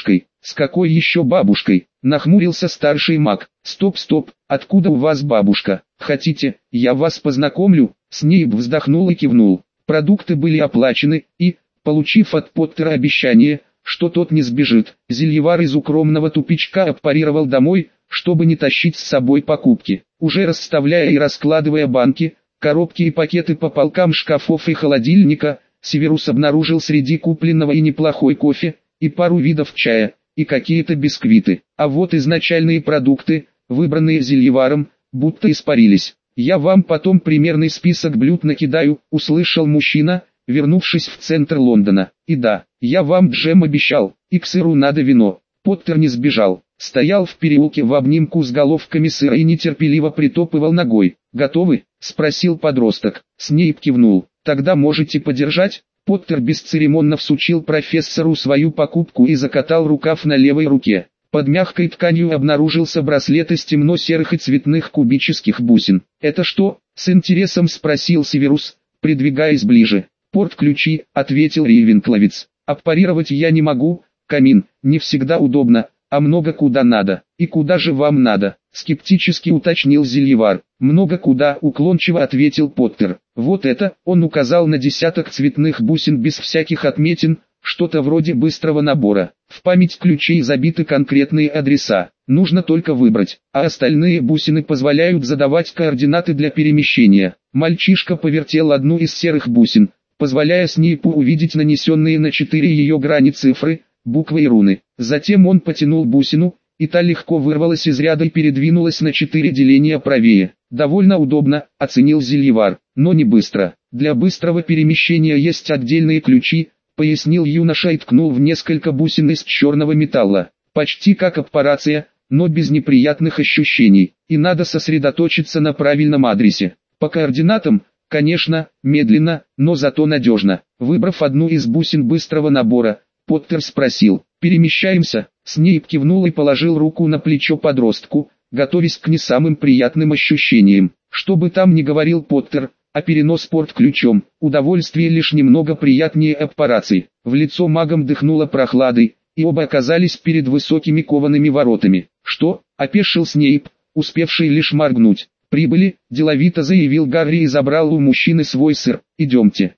С какой еще бабушкой? Нахмурился старший маг. Стоп, откуда у вас бабушка? Хотите, я вас познакомлю? Снейп вздохнул и кивнул. Продукты были оплачены, и, получив от Поттера обещание, что тот не сбежит, зельевар из укромного тупичка аппарировал домой, чтобы не тащить с собой покупки. Уже расставляя и раскладывая банки, коробки и пакеты по полкам шкафов и холодильника, Северус обнаружил среди купленного и неплохой кофе, и пару видов чая, и какие-то бисквиты. А вот изначальные продукты, выбранные зельеваром, будто испарились. «Я вам потом примерный список блюд накидаю», — услышал мужчина, вернувшись в центр Лондона. «И да, я вам джем обещал, и к сыру надо вино». Поттер не сбежал, стоял в переулке в обнимку с головками сыра и нетерпеливо притопывал ногой. «Готовы?» — спросил подросток. Снейп кивнул. «Тогда можете подержать». Поттер бесцеремонно всучил профессору свою покупку и закатал рукав на левой руке. Под мягкой тканью обнаружился браслет из темно-серых и цветных кубических бусин. «Это что?» — с интересом спросил Северус, придвигаясь ближе. «Порт-ключи», — ответил Рейвенкловец. «Аппарировать я не могу, камин, не всегда удобно, а много куда надо». «И куда же вам надо?» — скептически уточнил зельевар. «Много куда», — уклончиво ответил Поттер. «Вот это», — он указал на десяток цветных бусин без всяких отметин, что-то вроде быстрого набора. В память ключей забиты конкретные адреса. Нужно только выбрать, а остальные бусины позволяют задавать координаты для перемещения. Мальчишка повертел одну из серых бусин, позволяя Снейпу увидеть нанесенные на 4 ее грани цифры, буквы и руны. Затем он потянул бусину, и та легко вырвалась из ряда и передвинулась на 4 деления правее. «Довольно удобно», — оценил зельевар, — «но не быстро. Для быстрого перемещения есть отдельные ключи», — пояснил юноша и ткнул в несколько бусин из черного металла. «Почти как аппарация, но без неприятных ощущений, и надо сосредоточиться на правильном адресе. По координатам, конечно, медленно, но зато надежно». Выбрав одну из бусин быстрого набора, Поттер спросил: «Перемещаемся?» Снейп кивнул и положил руку на плечо подростку, готовясь к не самым приятным ощущениям. Что бы там ни говорил Поттер, а перенос порт-ключом, удовольствие лишь немного приятнее аппарации. В лицо магам дыхнуло прохладой, и оба оказались перед высокими коваными воротами. «Что?» — опешил Снейп, успевший лишь моргнуть. «Прибыли», — деловито заявил Гарри и забрал у мужчины свой сыр. «Идемте».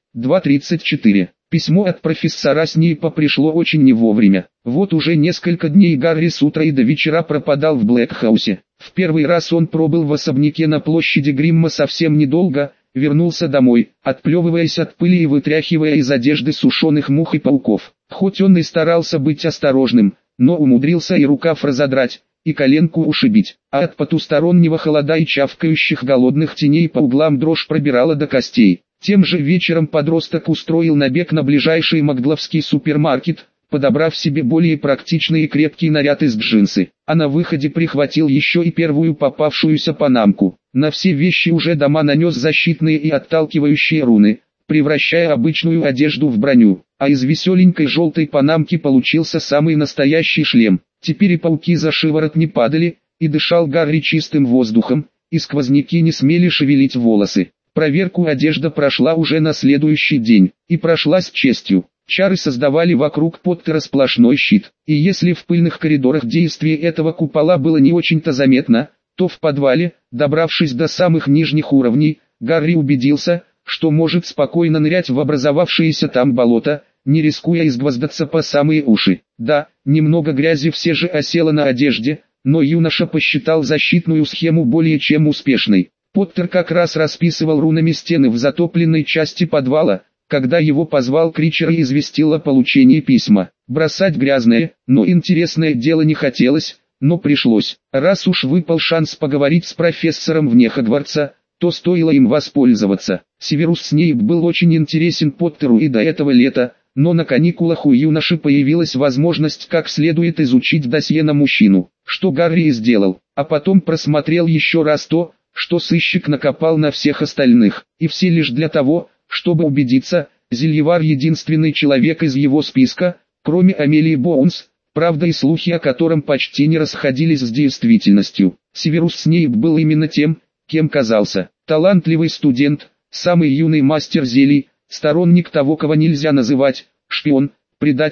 2:34. Письмо от профессора Снейпа пришло очень не вовремя. Вот уже несколько дней Гарри с утра и до вечера пропадал в Блэкхаусе. В первый раз он пробыл в особняке на площади Гримма совсем недолго, вернулся домой, отплевываясь от пыли и вытряхивая из одежды сушеных мух и пауков. Хоть он и старался быть осторожным, но умудрился и рукав разодрать, и коленку ушибить, а от потустороннего холода и чавкающих голодных теней по углам дрожь пробирала до костей. Тем же вечером подросток устроил набег на ближайший макдловский супермаркет, подобрав себе более практичный и крепкий наряд из джинсы, а на выходе прихватил еще и первую попавшуюся панамку. На все вещи уже дома нанес защитные и отталкивающие руны, превращая обычную одежду в броню, а из веселенькой желтой панамки получился самый настоящий шлем. Теперь и пауки за шиворот не падали, и дышал Гарри чистым воздухом, и сквозняки не смели шевелить волосы. Проверку одежда прошла уже на следующий день, и прошла с честью. Чары создавали вокруг Поттера сплошной щит, и если в пыльных коридорах действие этого купола было не очень-то заметно, то в подвале, добравшись до самых нижних уровней, Гарри убедился, что может спокойно нырять в образовавшееся там болото, не рискуя изгвоздаться по самые уши. Да, немного грязи все же осело на одежде, но юноша посчитал защитную схему более чем успешной. Поттер как раз расписывал рунами стены в затопленной части подвала, когда его позвал Кричер и известил о получении письма. Бросать грязное, но интересное дело не хотелось, но пришлось. Раз уж выпал шанс поговорить с профессором вне Хогвартса, то стоило им воспользоваться. Северус Снейп был очень интересен Поттеру и до этого лета, но на каникулах у юноши появилась возможность как следует изучить досье на мужчину, что Гарри и сделал, а потом просмотрел еще раз то, что сыщик накопал на всех остальных, и все лишь для того, чтобы убедиться, зельевар единственный человек из его списка, кроме Амелии Боунс, правда и слухи о котором почти не расходились с действительностью. Северус Снейп был именно тем, кем казался: талантливый студент, самый юный мастер зелий, сторонник того, кого нельзя называть шпион, предатель,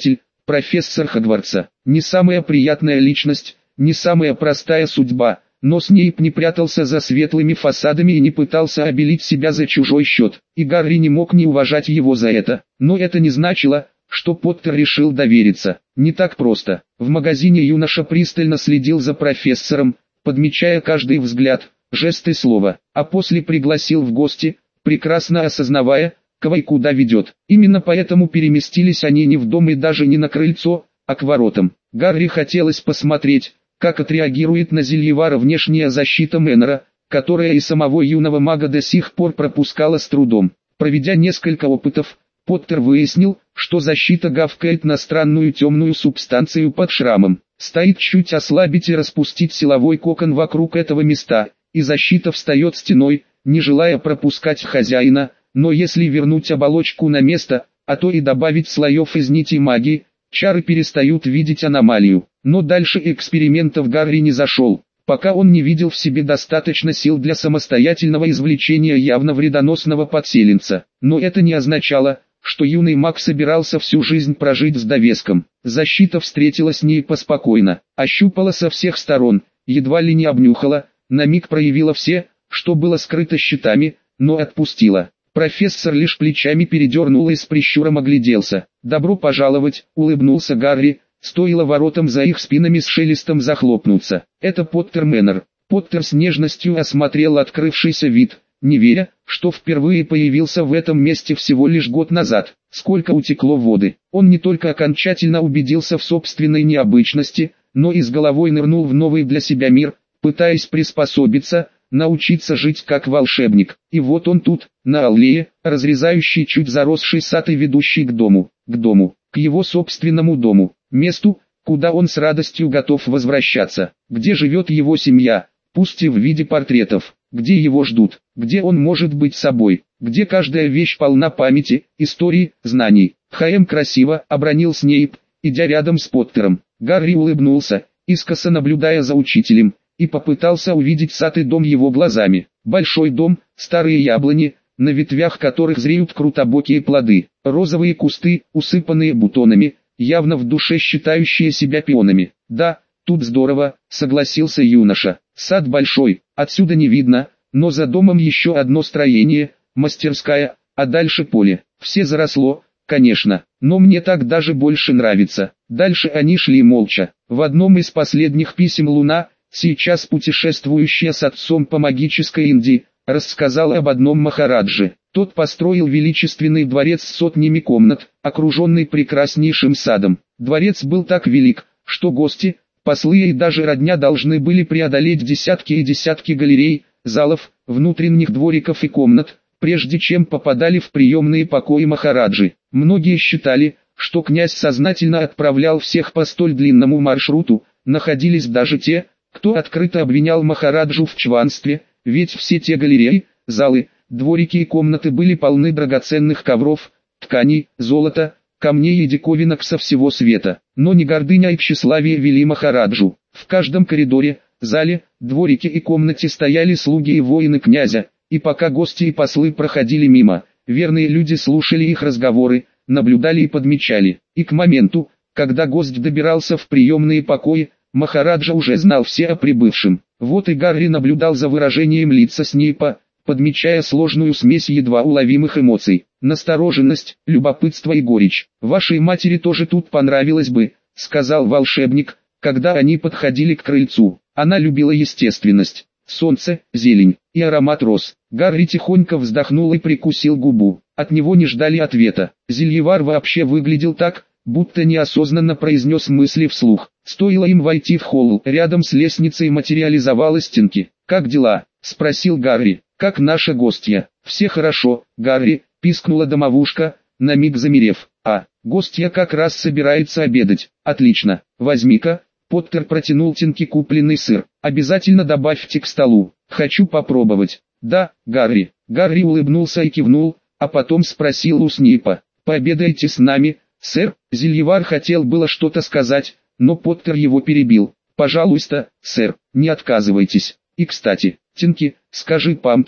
профессор Хогвартса. Не самая приятная личность, не самая простая судьба, но Снейп не прятался за светлыми фасадами и не пытался обелить себя за чужой счет, и Гарри не мог не уважать его за это. Но это не значило, что Поттер решил довериться. Не так просто. В магазине юноша пристально следил за профессором, подмечая каждый взгляд, жест и слово, а после пригласил в гости, прекрасно осознавая, кого и куда ведет. Именно поэтому переместились они не в дом и даже не на крыльцо, а к воротам. Гарри хотелось посмотреть, как отреагирует на Зельевара внешняя защита Мэннера, которая и самого юного мага до сих пор пропускала с трудом. Проведя несколько опытов, Поттер выяснил, что защита гавкает на странную темную субстанцию под шрамом. Стоит чуть ослабить и распустить силовой кокон вокруг этого места, и защита встает стеной, не желая пропускать хозяина, но если вернуть оболочку на место, а то и добавить слоев из нити магии, чары перестают видеть аномалию. Но дальше экспериментов Гарри не зашел, пока он не видел в себе достаточно сил для самостоятельного извлечения явно вредоносного подселенца. Но это не означало, что юный маг собирался всю жизнь прожить с довеском. Защита встретила с ней поспокойно, ощупала со всех сторон, едва ли не обнюхала, на миг проявила все, что было скрыто щитами, но отпустила. Профессор лишь плечами передернул и с прищуром огляделся. «Добро пожаловать», — улыбнулся Гарри, стоило воротам за их спинами с шелестом захлопнуться. «Это Поттер Мэннер». Поттер с нежностью осмотрел открывшийся вид, не веря, что впервые появился в этом месте всего лишь год назад. Сколько утекло воды. Он не только окончательно убедился в собственной необычности, но и с головой нырнул в новый для себя мир, пытаясь приспособиться, научиться жить как волшебник. И вот он тут, на аллее, разрезающий чуть заросший сад и ведущий к дому, к его собственному дому, месту, куда он с радостью готов возвращаться, где живет его семья, пусть и в виде портретов, где его ждут, где он может быть собой, где каждая вещь полна памяти, истории, знаний. «ХМ красиво», — обронил Снейп, идя рядом с Поттером. Гарри улыбнулся, искоса наблюдая за учителем, и попытался увидеть сад и дом его глазами. Большой дом, старые яблони, на ветвях которых зреют крутобокие плоды, розовые кусты, усыпанные бутонами, явно в душе считающие себя пионами. «Да, тут здорово», — согласился юноша. «Сад большой, отсюда не видно, но за домом еще одно строение, мастерская, а дальше поле. Все заросло, конечно, но мне так даже больше нравится». Дальше они шли молча. В одном из последних писем Луна, сейчас путешествующая с отцом по магической Индии, рассказала об одном махарадже. Тот построил величественный дворец с сотнями комнат, окруженный прекраснейшим садом. Дворец был так велик, что гости, послы и даже родня должны были преодолеть десятки и десятки галерей, залов, внутренних двориков и комнат, прежде чем попадали в приемные покои махараджи. Многие считали, что князь сознательно отправлял всех по столь длинному маршруту, находились даже те, кто открыто обвинял махараджу в чванстве, ведь все те галереи, залы, дворики и комнаты были полны драгоценных ковров, тканей, золота, камней и диковинок со всего света. Но не гордыня и тщеславие вели махараджу. В каждом коридоре, зале, дворике и комнате стояли слуги и воины князя, и пока гости и послы проходили мимо, верные люди слушали их разговоры, наблюдали и подмечали. И к моменту, когда гость добирался в приемные покои, махараджа уже знал все о прибывшем. Вот и Гарри наблюдал за выражением лица Снейпа, подмечая сложную смесь едва уловимых эмоций. Настороженность, любопытство и горечь. «Вашей матери тоже тут понравилось бы», — сказал волшебник, когда они подходили к крыльцу. Она любила естественность, солнце, зелень и аромат роз. Гарри тихонько вздохнул и прикусил губу. От него не ждали ответа. Зельевар вообще выглядел так, будто неосознанно произнес мысли вслух. Стоило им войти в холл, рядом с лестницей материализовалась Тинки. «Как дела?» — спросил Гарри. «Как наша гостья?» «Все хорошо, Гарри», — пискнула домовушка, на миг замерев. «А, гостья как раз собирается обедать. Отлично, возьми-ка». Поттер протянул Тинки купленный сыр. «Обязательно добавьте к столу. Хочу попробовать». «Да, Гарри». Гарри улыбнулся и кивнул, а потом спросил у Снейпа. «Пообедайте с нами, сэр?» Зельевар хотел было что-то сказать, но Поттер его перебил. «Пожалуйста, сэр, не отказывайтесь. И кстати, Тинки, скажи Памкину,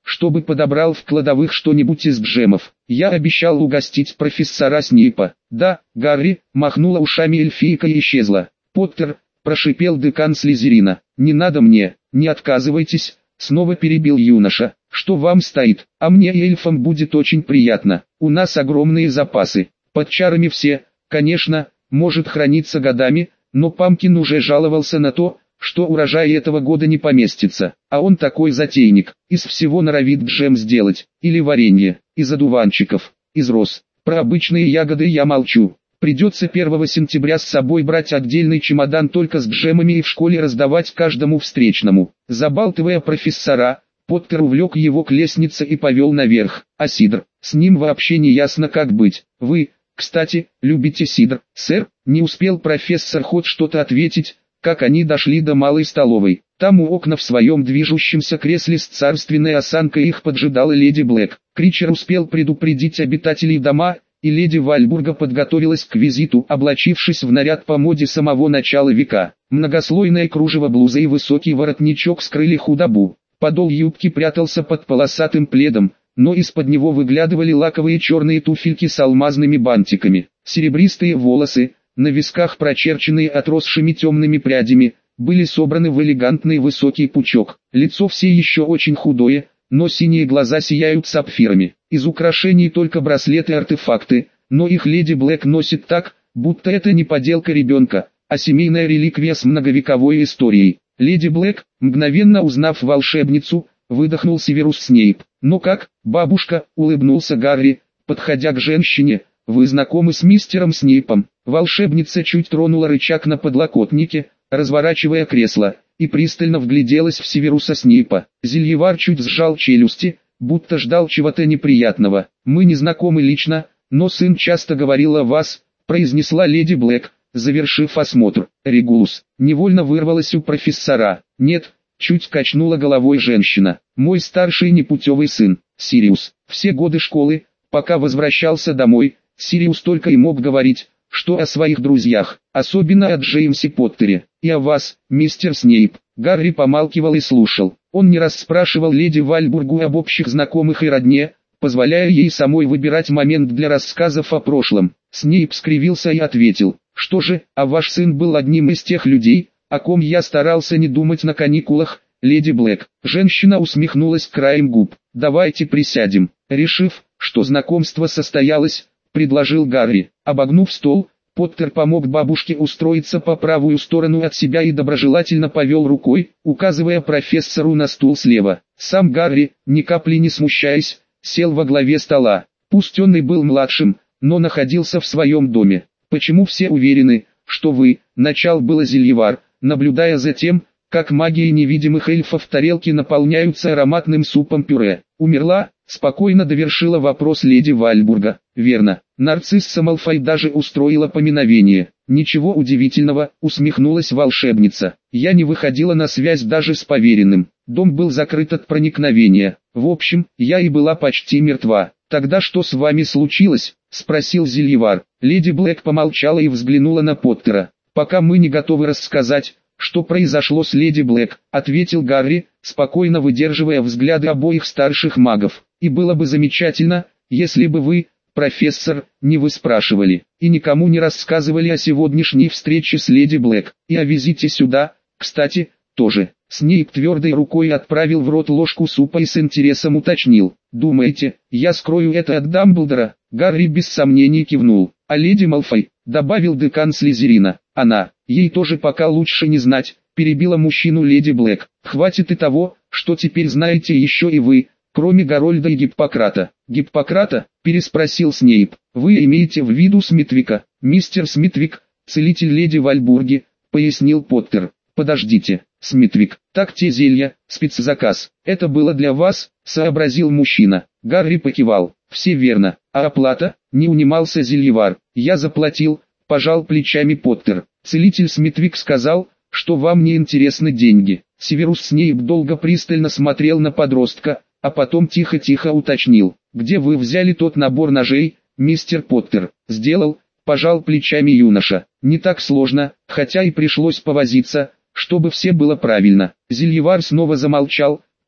чтобы подобрал в кладовых что-нибудь из джемов. Я обещал угостить профессора Снейпа. Да, Гарри, махнула ушами эльфийка и исчезла. Поттер, прошипел декан Слизерина. Не надо мне, не отказывайтесь, снова перебил юноша. Что вам стоит, а мне и эльфам будет очень приятно. У нас огромные запасы. Под чарами все, конечно, может храниться годами, но Памкин уже жаловался на то, что урожай этого года не поместится, а он такой затейник, из всего норовит джем сделать, или варенье, из одуванчиков, из роз. Про обычные ягоды я молчу. Придется 1 сентября с собой брать отдельный чемодан только с джемами и в школе раздавать каждому встречному. Забалтывая профессора, Поттер увлек его к лестнице и повел наверх, а сидр, с ним вообще не ясно как быть. Вы, кстати, любите сидр, сэр? Не успел профессор хоть что-то ответить, как они дошли до малой столовой. Там у окна в своем движущемся кресле с царственной осанкой их поджидала леди Блэк. Кричер успел предупредить обитателей дома, и леди Вальбурга подготовилась к визиту, облачившись в наряд по моде самого начала века. Многослойное кружево блузы и высокий воротничок скрыли худобу. Подол юбки прятался под полосатым пледом, но из-под него выглядывали лаковые черные туфельки с алмазными бантиками. Серебристые волосы, на висках прочерченные отросшими темными прядями, были собраны в элегантный высокий пучок. Лицо все еще очень худое, но синие глаза сияют сапфирами. Из украшений только браслеты и артефакты, но их леди Блэк носит так, будто это не поделка ребенка, а семейная реликвия с многовековой историей. Леди Блэк, мгновенно узнав волшебницу, выдохнул Северус Снейп. «Ну как, бабушка?» — улыбнулся Гарри, подходя к женщине. «Вы знакомы с мистером Снейпом?» Волшебница чуть тронула рычаг на подлокотнике, разворачивая кресло, и пристально вгляделась в Северуса Снейпа. Зельевар чуть сжал челюсти, будто ждал чего-то неприятного. «Мы не знакомы лично, но сын часто говорил о вас», — произнесла леди Блэк, завершив осмотр. «Регулус», невольно вырвалась у профессора. «Нет», — чуть качнула головой женщина. «Мой старший непутевый сын, Сириус. Все годы школы, пока возвращался домой, Сириус только и мог говорить, что о своих друзьях, особенно о Джеймсе Поттере, и о вас, мистер Снейп». Гарри помалкивал и слушал. Он не раз спрашивал леди Вальбургу об общих знакомых и родне, позволяя ей самой выбирать момент для рассказов о прошлом. Снейп скривился и ответил: «Что же, а ваш сын был одним из тех людей, о ком я старался не думать на каникулах, леди Блэк». Женщина усмехнулась краем губ. «Давайте присядем». Решив, что знакомство состоялось, предложил Гарри. Обогнув стол, Поттер помог бабушке устроиться по правую сторону от себя и доброжелательно повел рукой, указывая профессору на стул слева. Сам Гарри, ни капли не смущаясь, сел во главе стола. Пусть он и был младшим, но находился в своем доме. «Почему все уверены, что вы?» — начал было Зельевар, наблюдая за тем, как магией невидимых эльфов тарелки наполняются ароматным супом-пюре. «Умерла?» — спокойно довершила вопрос леди Вальбурга. «Верно. Нарцисса Малфой даже устроила поминовение». «Ничего удивительного», — усмехнулась волшебница. «Я не выходила на связь даже с поверенным. Дом был закрыт от проникновения. В общем, я и была почти мертва». «Тогда что с вами случилось?» — спросил Зельевар. Леди Блэк помолчала и взглянула на Поттера. «Пока мы не готовы рассказать, что произошло с леди Блэк», — ответил Гарри, спокойно выдерживая взгляды обоих старших магов. «И было бы замечательно, если бы вы, профессор, не выспрашивали, и никому не рассказывали о сегодняшней встрече с леди Блэк, и о визите сюда, кстати, тоже». Снейп твердой рукой отправил в рот ложку супа и с интересом уточнил: «Думаете, я скрою это от Дамблдора?» Гарри без сомнений кивнул. «А леди Малфой?» — добавил декан Слизерина. «Она, ей тоже пока лучше не знать», — перебила мужчину леди Блэк. «Хватит и того, что теперь знаете еще и вы, кроме Гарольда и Гиппократа». «Гиппократа?» — переспросил Снейп. «Вы имеете в виду Смитвика?» «Мистер Смитвик, целитель леди Вальбурги», — пояснил Поттер. «Подождите, Смитвик, так те зелья, спецзаказ. Это было для вас?» — сообразил мужчина. Гарри покивал. «Все верно. А оплата?» — не унимался Зельевар. «Я заплатил», — пожал плечами Поттер. «Целитель Смитвик сказал, что вам не интересны деньги». Северус Снейп долго пристально смотрел на подростка, а потом тихо-тихо уточнил: «Где вы взяли тот набор ножей, мистер Поттер?» «Сделал», — пожал плечами юноша. «Не так сложно, хотя и пришлось повозиться, чтобы все было правильно». Зельевар снова замолчал,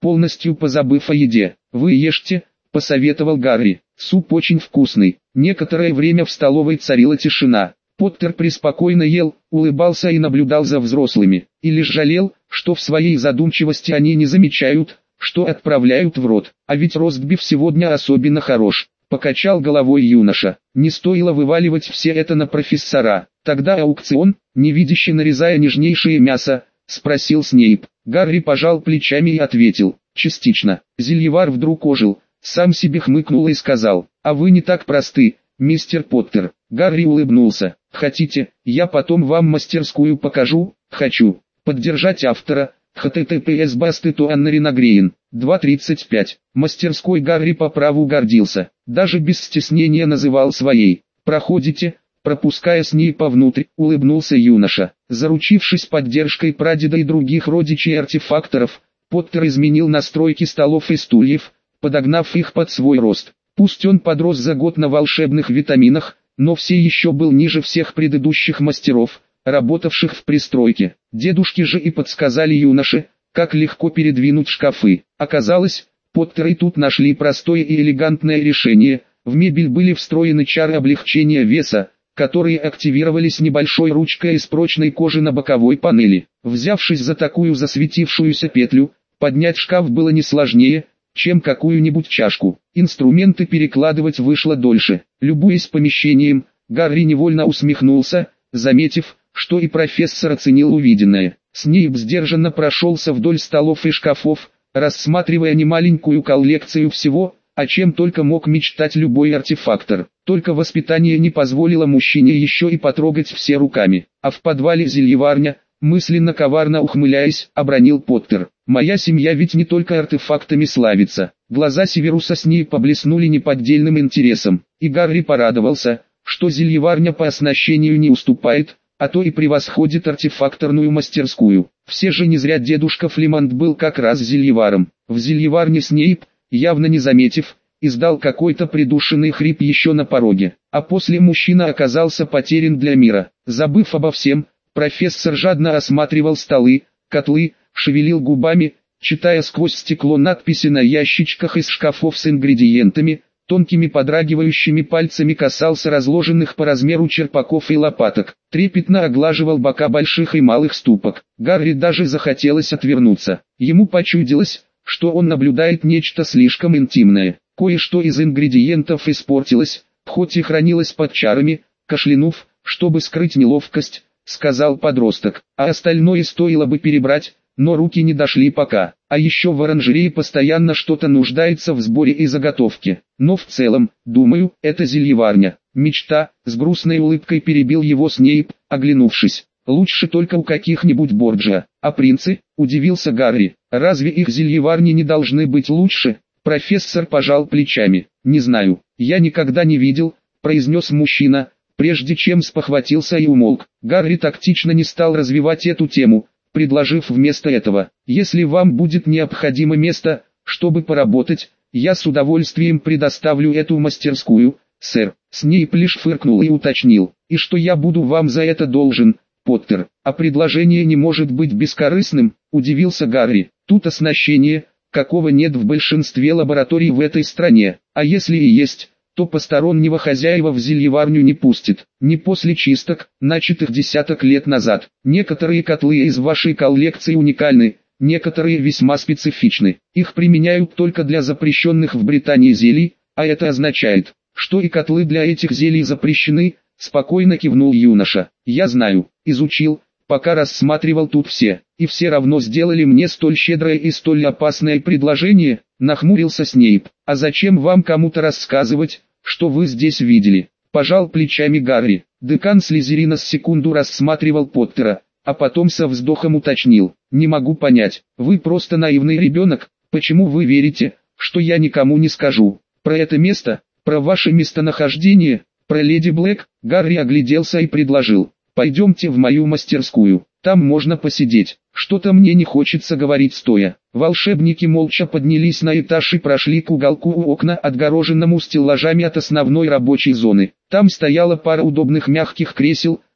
полностью позабыв о еде. «Вы ешьте», — посоветовал Гарри. «Суп очень вкусный». Некоторое время в столовой царила тишина. Поттер преспокойно ел, улыбался и наблюдал за взрослыми, и лишь жалел, что в своей задумчивости они не замечают, что отправляют в рот. «А ведь ростбиф сегодня особенно хорош», — покачал головой юноша. «Не стоило вываливать все это на профессора. Тогда аукцион, невидяще нарезая нежнейшее мясо?» — спросил Снейп. Гарри пожал плечами и ответил: «Частично». Зельевар вдруг ожил, сам себе хмыкнул и сказал: «А вы не так просты, мистер Поттер». Гарри улыбнулся. «Хотите, я потом вам мастерскую покажу?» «Хочу». Поддержать автора. https://bastetуanнаринагрейн. 2.35. Мастерской Гарри по праву гордился. Даже без стеснения называл своей. «Проходите», пропуская Снейпа внутрь, улыбнулся юноша. Заручившись поддержкой прадеда и других родичей артефакторов, Поттер изменил настройки столов и стульев, подогнав их под свой рост. Пусть он подрос за год на волшебных витаминах, но все еще был ниже всех предыдущих мастеров, работавших в пристройке. Дедушки же и подсказали юноше, как легко передвинуть шкафы. Оказалось, Поттеры тут нашли простое и элегантное решение. В мебель были встроены чары облегчения веса, которые активировались небольшой ручкой из прочной кожи на боковой панели. Взявшись за такую засветившуюся петлю, поднять шкаф было не сложнее, чем какую-нибудь чашку. Инструменты перекладывать вышло дольше. Любуясь помещением, Гарри невольно усмехнулся, заметив, что и профессор оценил увиденное. Снейп сдержанно прошелся вдоль столов и шкафов, рассматривая немаленькую коллекцию всего, о чем только мог мечтать любой артефактор. Только воспитание не позволило мужчине еще и потрогать все руками. А в подвале зельеварня, мысленно коварно ухмыляясь, обронил Поттер. «Моя семья ведь не только артефактами славится». Глаза Северуса Снейпа блеснули неподдельным интересом, и Гарри порадовался, что зельеварня по оснащению не уступает, а то и превосходит артефакторную мастерскую. Все же не зря дедушка Флимант был как раз зельеваром. В зельеварне Снейп, явно не заметив, издал какой-то придушенный хрип еще на пороге, а после мужчина оказался потерян для мира. Забыв обо всем, профессор жадно осматривал столы, котлы, шевелил губами, читая сквозь стекло надписи на ящичках из шкафов с ингредиентами, тонкими подрагивающими пальцами касался разложенных по размеру черпаков и лопаток, трепетно оглаживал бока больших и малых ступок. Гарри даже захотелось отвернуться. Ему почудилось, что он наблюдает нечто слишком интимное. Кое-что из ингредиентов испортилось, хоть и хранилось под чарами. Кашлянув, чтобы скрыть неловкость, сказал подросток, а остальное стоило бы перебрать, но руки не дошли пока. А еще в оранжерее постоянно что-то нуждается в сборе и заготовке. Но в целом, думаю, это зельеварня. Мечта, с грустной улыбкой перебил его Снейп, оглянувшись. Лучше только у каких-нибудь Борджиа. А принцы, удивился Гарри, разве их зельеварни не должны быть лучше? Профессор пожал плечами. Не знаю, я никогда не видел, произнес мужчина, прежде чем спохватился и умолк. Гарри тактично не стал развивать эту тему, предложив вместо этого: «Если вам будет необходимо место, чтобы поработать, я с удовольствием предоставлю эту мастерскую, сэр». Снейп лишь фыркнул и уточнил: «И что я буду вам за это должен, Поттер?» «А предложение не может быть бескорыстным», — удивился Гарри. «Тут оснащение, какого нет в большинстве лабораторий в этой стране, а если и есть, то постороннего хозяева в зельеварню не пустит. Не после чисток, начатых десяток лет назад. Некоторые котлы из вашей коллекции уникальны, некоторые весьма специфичны. Их применяют только для запрещенных в Британии зелий, а это означает, что и котлы для этих зелий запрещены», — спокойно кивнул юноша. «Я знаю, изучил, пока рассматривал тут все, и все равно сделали мне столь щедрое и столь опасное предложение», — нахмурился Снейп. «А зачем вам кому-то рассказывать, что вы здесь видели?» — пожал плечами Гарри. Декан Слизерина с секунду рассматривал Поттера, а потом со вздохом уточнил: «Не могу понять, вы просто наивный ребенок, почему вы верите, что я никому не скажу про это место, про ваше местонахождение, про леди Блэк?» Гарри огляделся и предложил: «Пойдемте в мою мастерскую, там можно посидеть». «Что-то мне не хочется говорить стоя». Волшебники молча поднялись на этаж и прошли к уголку у окна, отгороженному стеллажами от основной рабочей зоны. Там стояла пара удобных мягких кресел,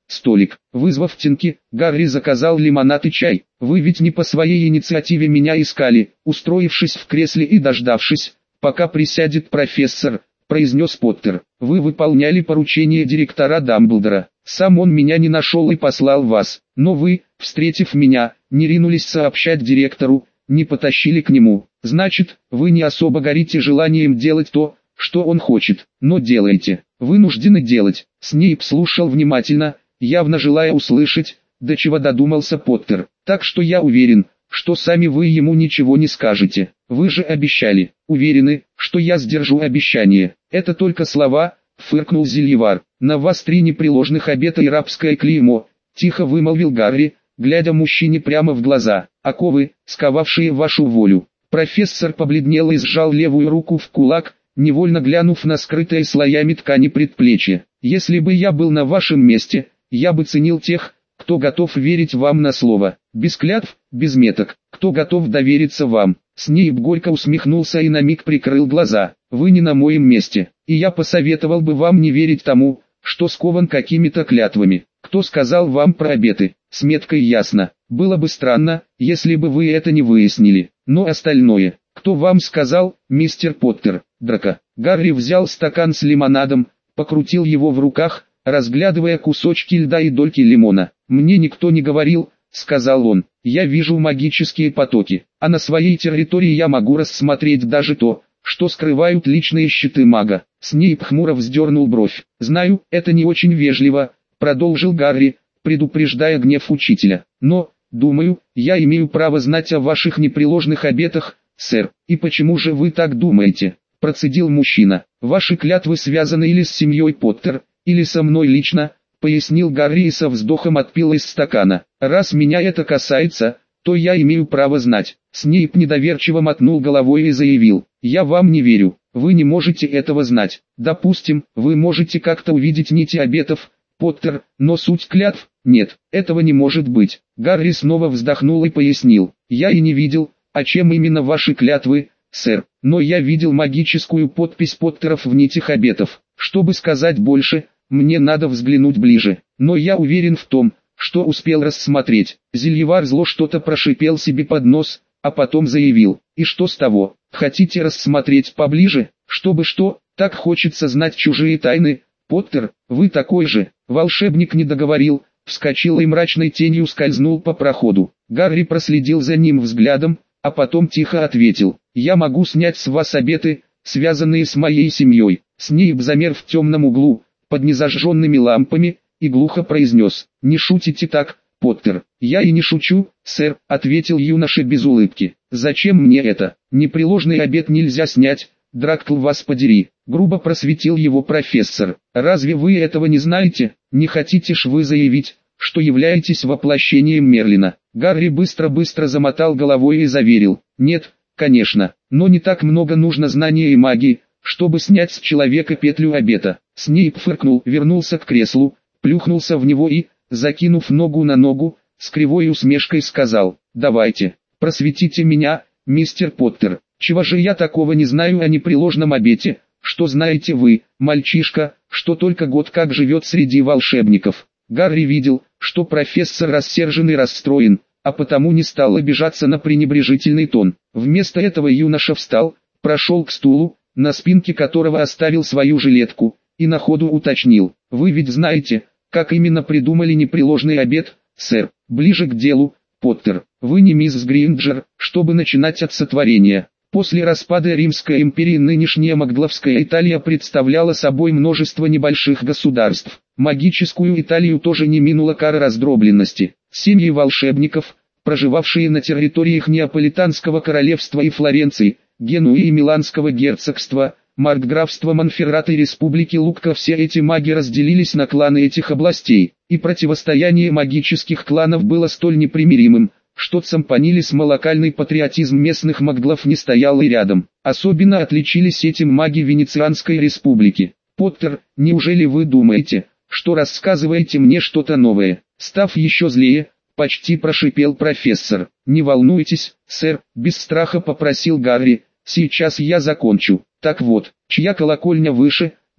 столик. Вызвав Тинки, Гарри заказал лимонад и чай. «Вы ведь не по своей инициативе меня искали», устроившись в кресле и дождавшись, пока присядет профессор, произнес Поттер. «Вы выполняли поручение директора Дамблдора. Сам он меня не нашел и послал вас. Но вы, встретив меня, не ринулись сообщать директору, не потащили к нему. Значит, вы не особо горите желанием делать то, что он хочет, но делаете. Вынуждены делать». Снейп слушал внимательно, явно желая услышать, до чего додумался Поттер. «Так что я уверен, что сами вы ему ничего не скажете. Вы же обещали». «Уверены, что я сдержу обещание. Это только слова», — фыркнул Зельевар. «На вас 3 непреложных обета и рабское клеймо», — тихо вымолвил Гарри, глядя мужчине прямо в глаза. «Оковы, сковавшие вашу волю». Профессор побледнел и сжал левую руку в кулак, невольно глянув на скрытые слоями ткани предплечья. «Если бы я был на вашем месте, я бы ценил тех, кто готов верить вам на слово, без клятв, без меток, кто готов довериться вам». Снейп горько усмехнулся и на миг прикрыл глаза. «Вы не на моем месте, и я посоветовал бы вам не верить тому, что скован какими-то клятвами. Кто сказал вам про обеты? С меткой ясно. Было бы странно, если бы вы это не выяснили. Но остальное, кто вам сказал, мистер Поттер?» «Драко». Гарри взял стакан с лимонадом, покрутил его в руках, разглядывая кусочки льда и дольки лимона. «Мне никто не говорил», — сказал он. «Я вижу магические потоки, а на своей территории я могу рассмотреть даже то, что скрывают личные щиты мага». Снейп хмуро вздернул бровь. «Знаю, это не очень вежливо», — продолжил Гарри, предупреждая гнев учителя. «Но, думаю, я имею право знать о ваших непреложных обетах, сэр». «И почему же вы так думаете?» — процедил мужчина. «Ваши клятвы связаны или с семьей Поттер, или со мной лично», — пояснил Гарри и со вздохом отпил из стакана. «Раз меня это касается, то я имею право знать». Снейп недоверчиво мотнул головой и заявил: «Я вам не верю, вы не можете этого знать. Допустим, вы можете как-то увидеть нити обетов, Поттер, но суть клятв, нет, этого не может быть». Гарри снова вздохнул и пояснил: «Я и не видел, а чем именно ваши клятвы, сэр, но я видел магическую подпись Поттеров в нитях обетов. Чтобы сказать больше, мне надо взглянуть ближе, но я уверен в том, что успел рассмотреть». Зельевар зло что-то прошипел себе под нос, а потом заявил: «И что с того? Хотите рассмотреть поближе, чтобы что? Так хочется знать чужие тайны? Поттер, вы такой же». Волшебник не договорил, вскочил и мрачной тенью скользнул по проходу. Гарри проследил за ним взглядом, а потом тихо ответил: «Я могу снять с вас обеты, связанные с моей семьей». Снейп замер в темном углу, под незажженными лампами, и глухо произнес: «Не шутите так, Поттер». «Я и не шучу, сэр», — ответил юноша без улыбки. «Зачем мне это? Непреложный обет нельзя снять, Драккл вас подери», — грубо просветил его профессор. «Разве вы этого не знаете? Не хотите ж вы заявить, что являетесь воплощением Мерлина?» Гарри быстро-быстро замотал головой и заверил: «Нет, конечно, но не так много нужно знания и магии, чтобы снять с человека петлю обета». Снейп фыркнул, вернулся к креслу, плюхнулся в него и, закинув ногу на ногу, с кривой усмешкой сказал: «Давайте, просветите меня, мистер Поттер. Чего же я такого не знаю о непреложном обете, что знаете вы, мальчишка, что только год как живет среди волшебников?» Гарри видел, что профессор рассержен и расстроен, а потому не стал обижаться на пренебрежительный тон. Вместо этого юноша встал, прошел к стулу, на спинке которого оставил свою жилетку, и на ходу уточнил: «Вы ведь знаете, как именно придумали непреложный обет, сэр?» «Ближе к делу, Поттер. Вы не мисс Гринджер, чтобы начинать от сотворения». После распада Римской империи нынешняя Магдловская Италия представляла собой множество небольших государств. Магическую Италию тоже не минула кара раздробленности. Семьи волшебников, проживавшие на территориях Неаполитанского королевства и Флоренции, Генуи и Миланского герцогства, маркграфства Монферрато и республики Лукка, все эти маги разделились на кланы этих областей, и противостояние магических кланов было столь непримиримым, что цампанилис-молокальный патриотизм местных магдлов не стоял и рядом. Особенно отличились этим маги Венецианской республики. «Поттер, неужели вы думаете, что рассказываете мне что-то новое?» Став еще злее, почти прошипел профессор. «Не волнуйтесь, сэр», — без страха попросил Гарри, «сейчас я закончу». «Так вот, чья колокольня выше?» «Да,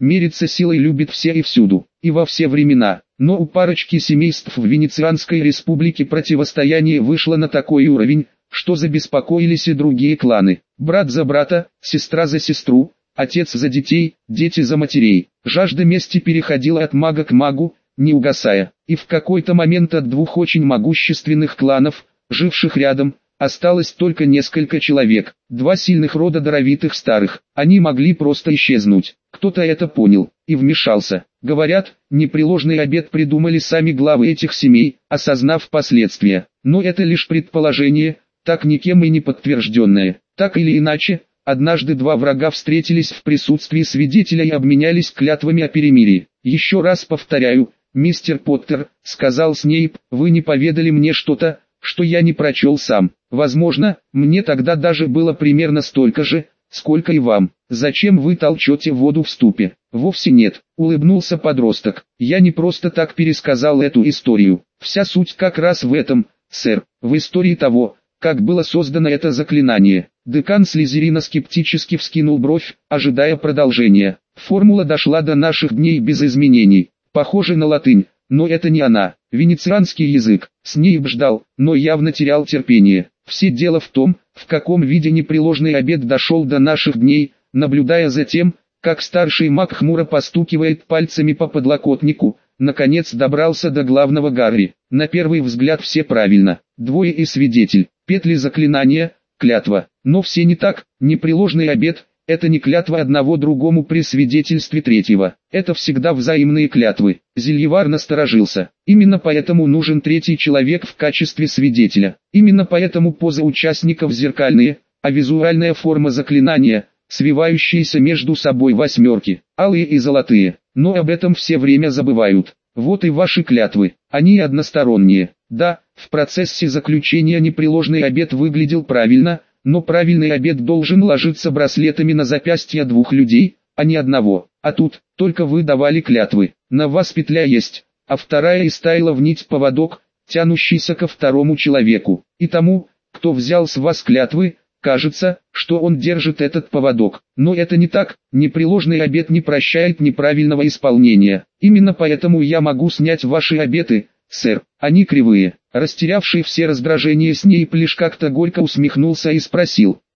мериться силой любит все и всюду, и во все времена. Но у парочки семейств в Венецианской республике противостояние вышло на такой уровень, что забеспокоились и другие кланы. Брат за брата, сестра за сестру, отец за детей, дети за матерей. Жажда мести переходила от мага к магу, не угасая. И в какой-то момент от двух очень могущественных кланов, живших рядом, осталось только несколько человек, два сильных рода даровитых старых. Они могли просто исчезнуть. Кто-то это понял и вмешался. Говорят, непреложный обет придумали сами главы этих семей, осознав последствия. Но это лишь предположение, так никем и не подтвержденное. Так или иначе, однажды два врага встретились в присутствии свидетеля и обменялись клятвами о перемирии. «Еще раз повторяю, мистер Поттер», — сказал Снейп, — «вы не поведали мне что-то, что я не прочел сам. Возможно, мне тогда даже было примерно столько же, сколько и вам. Зачем вы толчете воду в ступе?» «Вовсе нет», — улыбнулся подросток. «Я не просто так пересказал эту историю. Вся суть как раз в этом, сэр, в истории того, как было создано это заклинание». Декан Слизерина скептически вскинул бровь, ожидая продолжения. «Формула дошла до наших дней без изменений. Похоже на латынь, но это не она. Венецианский язык». Снейп ждал, но явно терял терпение. «Все дело в том, в каком виде непреложный обет дошел до наших дней», наблюдая за тем, как старший маг хмуро постукивает пальцами по подлокотнику, наконец добрался до главного Гарри. На первый взгляд все правильно. Двое и свидетель. Петли заклинания, клятва. Но все не так. Непреложный обет – это не клятва одного другому при свидетельстве третьего. Это всегда взаимные клятвы. Зельевар насторожился. Именно поэтому нужен третий человек в качестве свидетеля. Именно поэтому позы участников зеркальные, а визуальная форма заклинания – свивающиеся между собой восьмерки, алые и золотые. Но об этом все время забывают. Вот и ваши клятвы, они односторонние. Да, в процессе заключения непреложный обет выглядел правильно, но правильный обет должен ложиться браслетами на запястья двух людей, а не одного. А тут, только вы давали клятвы, на вас петля есть, а вторая истаяла в нить поводок, тянущийся ко второму человеку. И тому, кто взял с вас клятвы, кажется, что он держит этот поводок. Но это не так, непреложный обет не прощает неправильного исполнения. Именно поэтому я могу снять ваши обеты, сэр, они кривые. Растерявший все раздражения Снейп лишь как-то горько усмехнулся и спросил: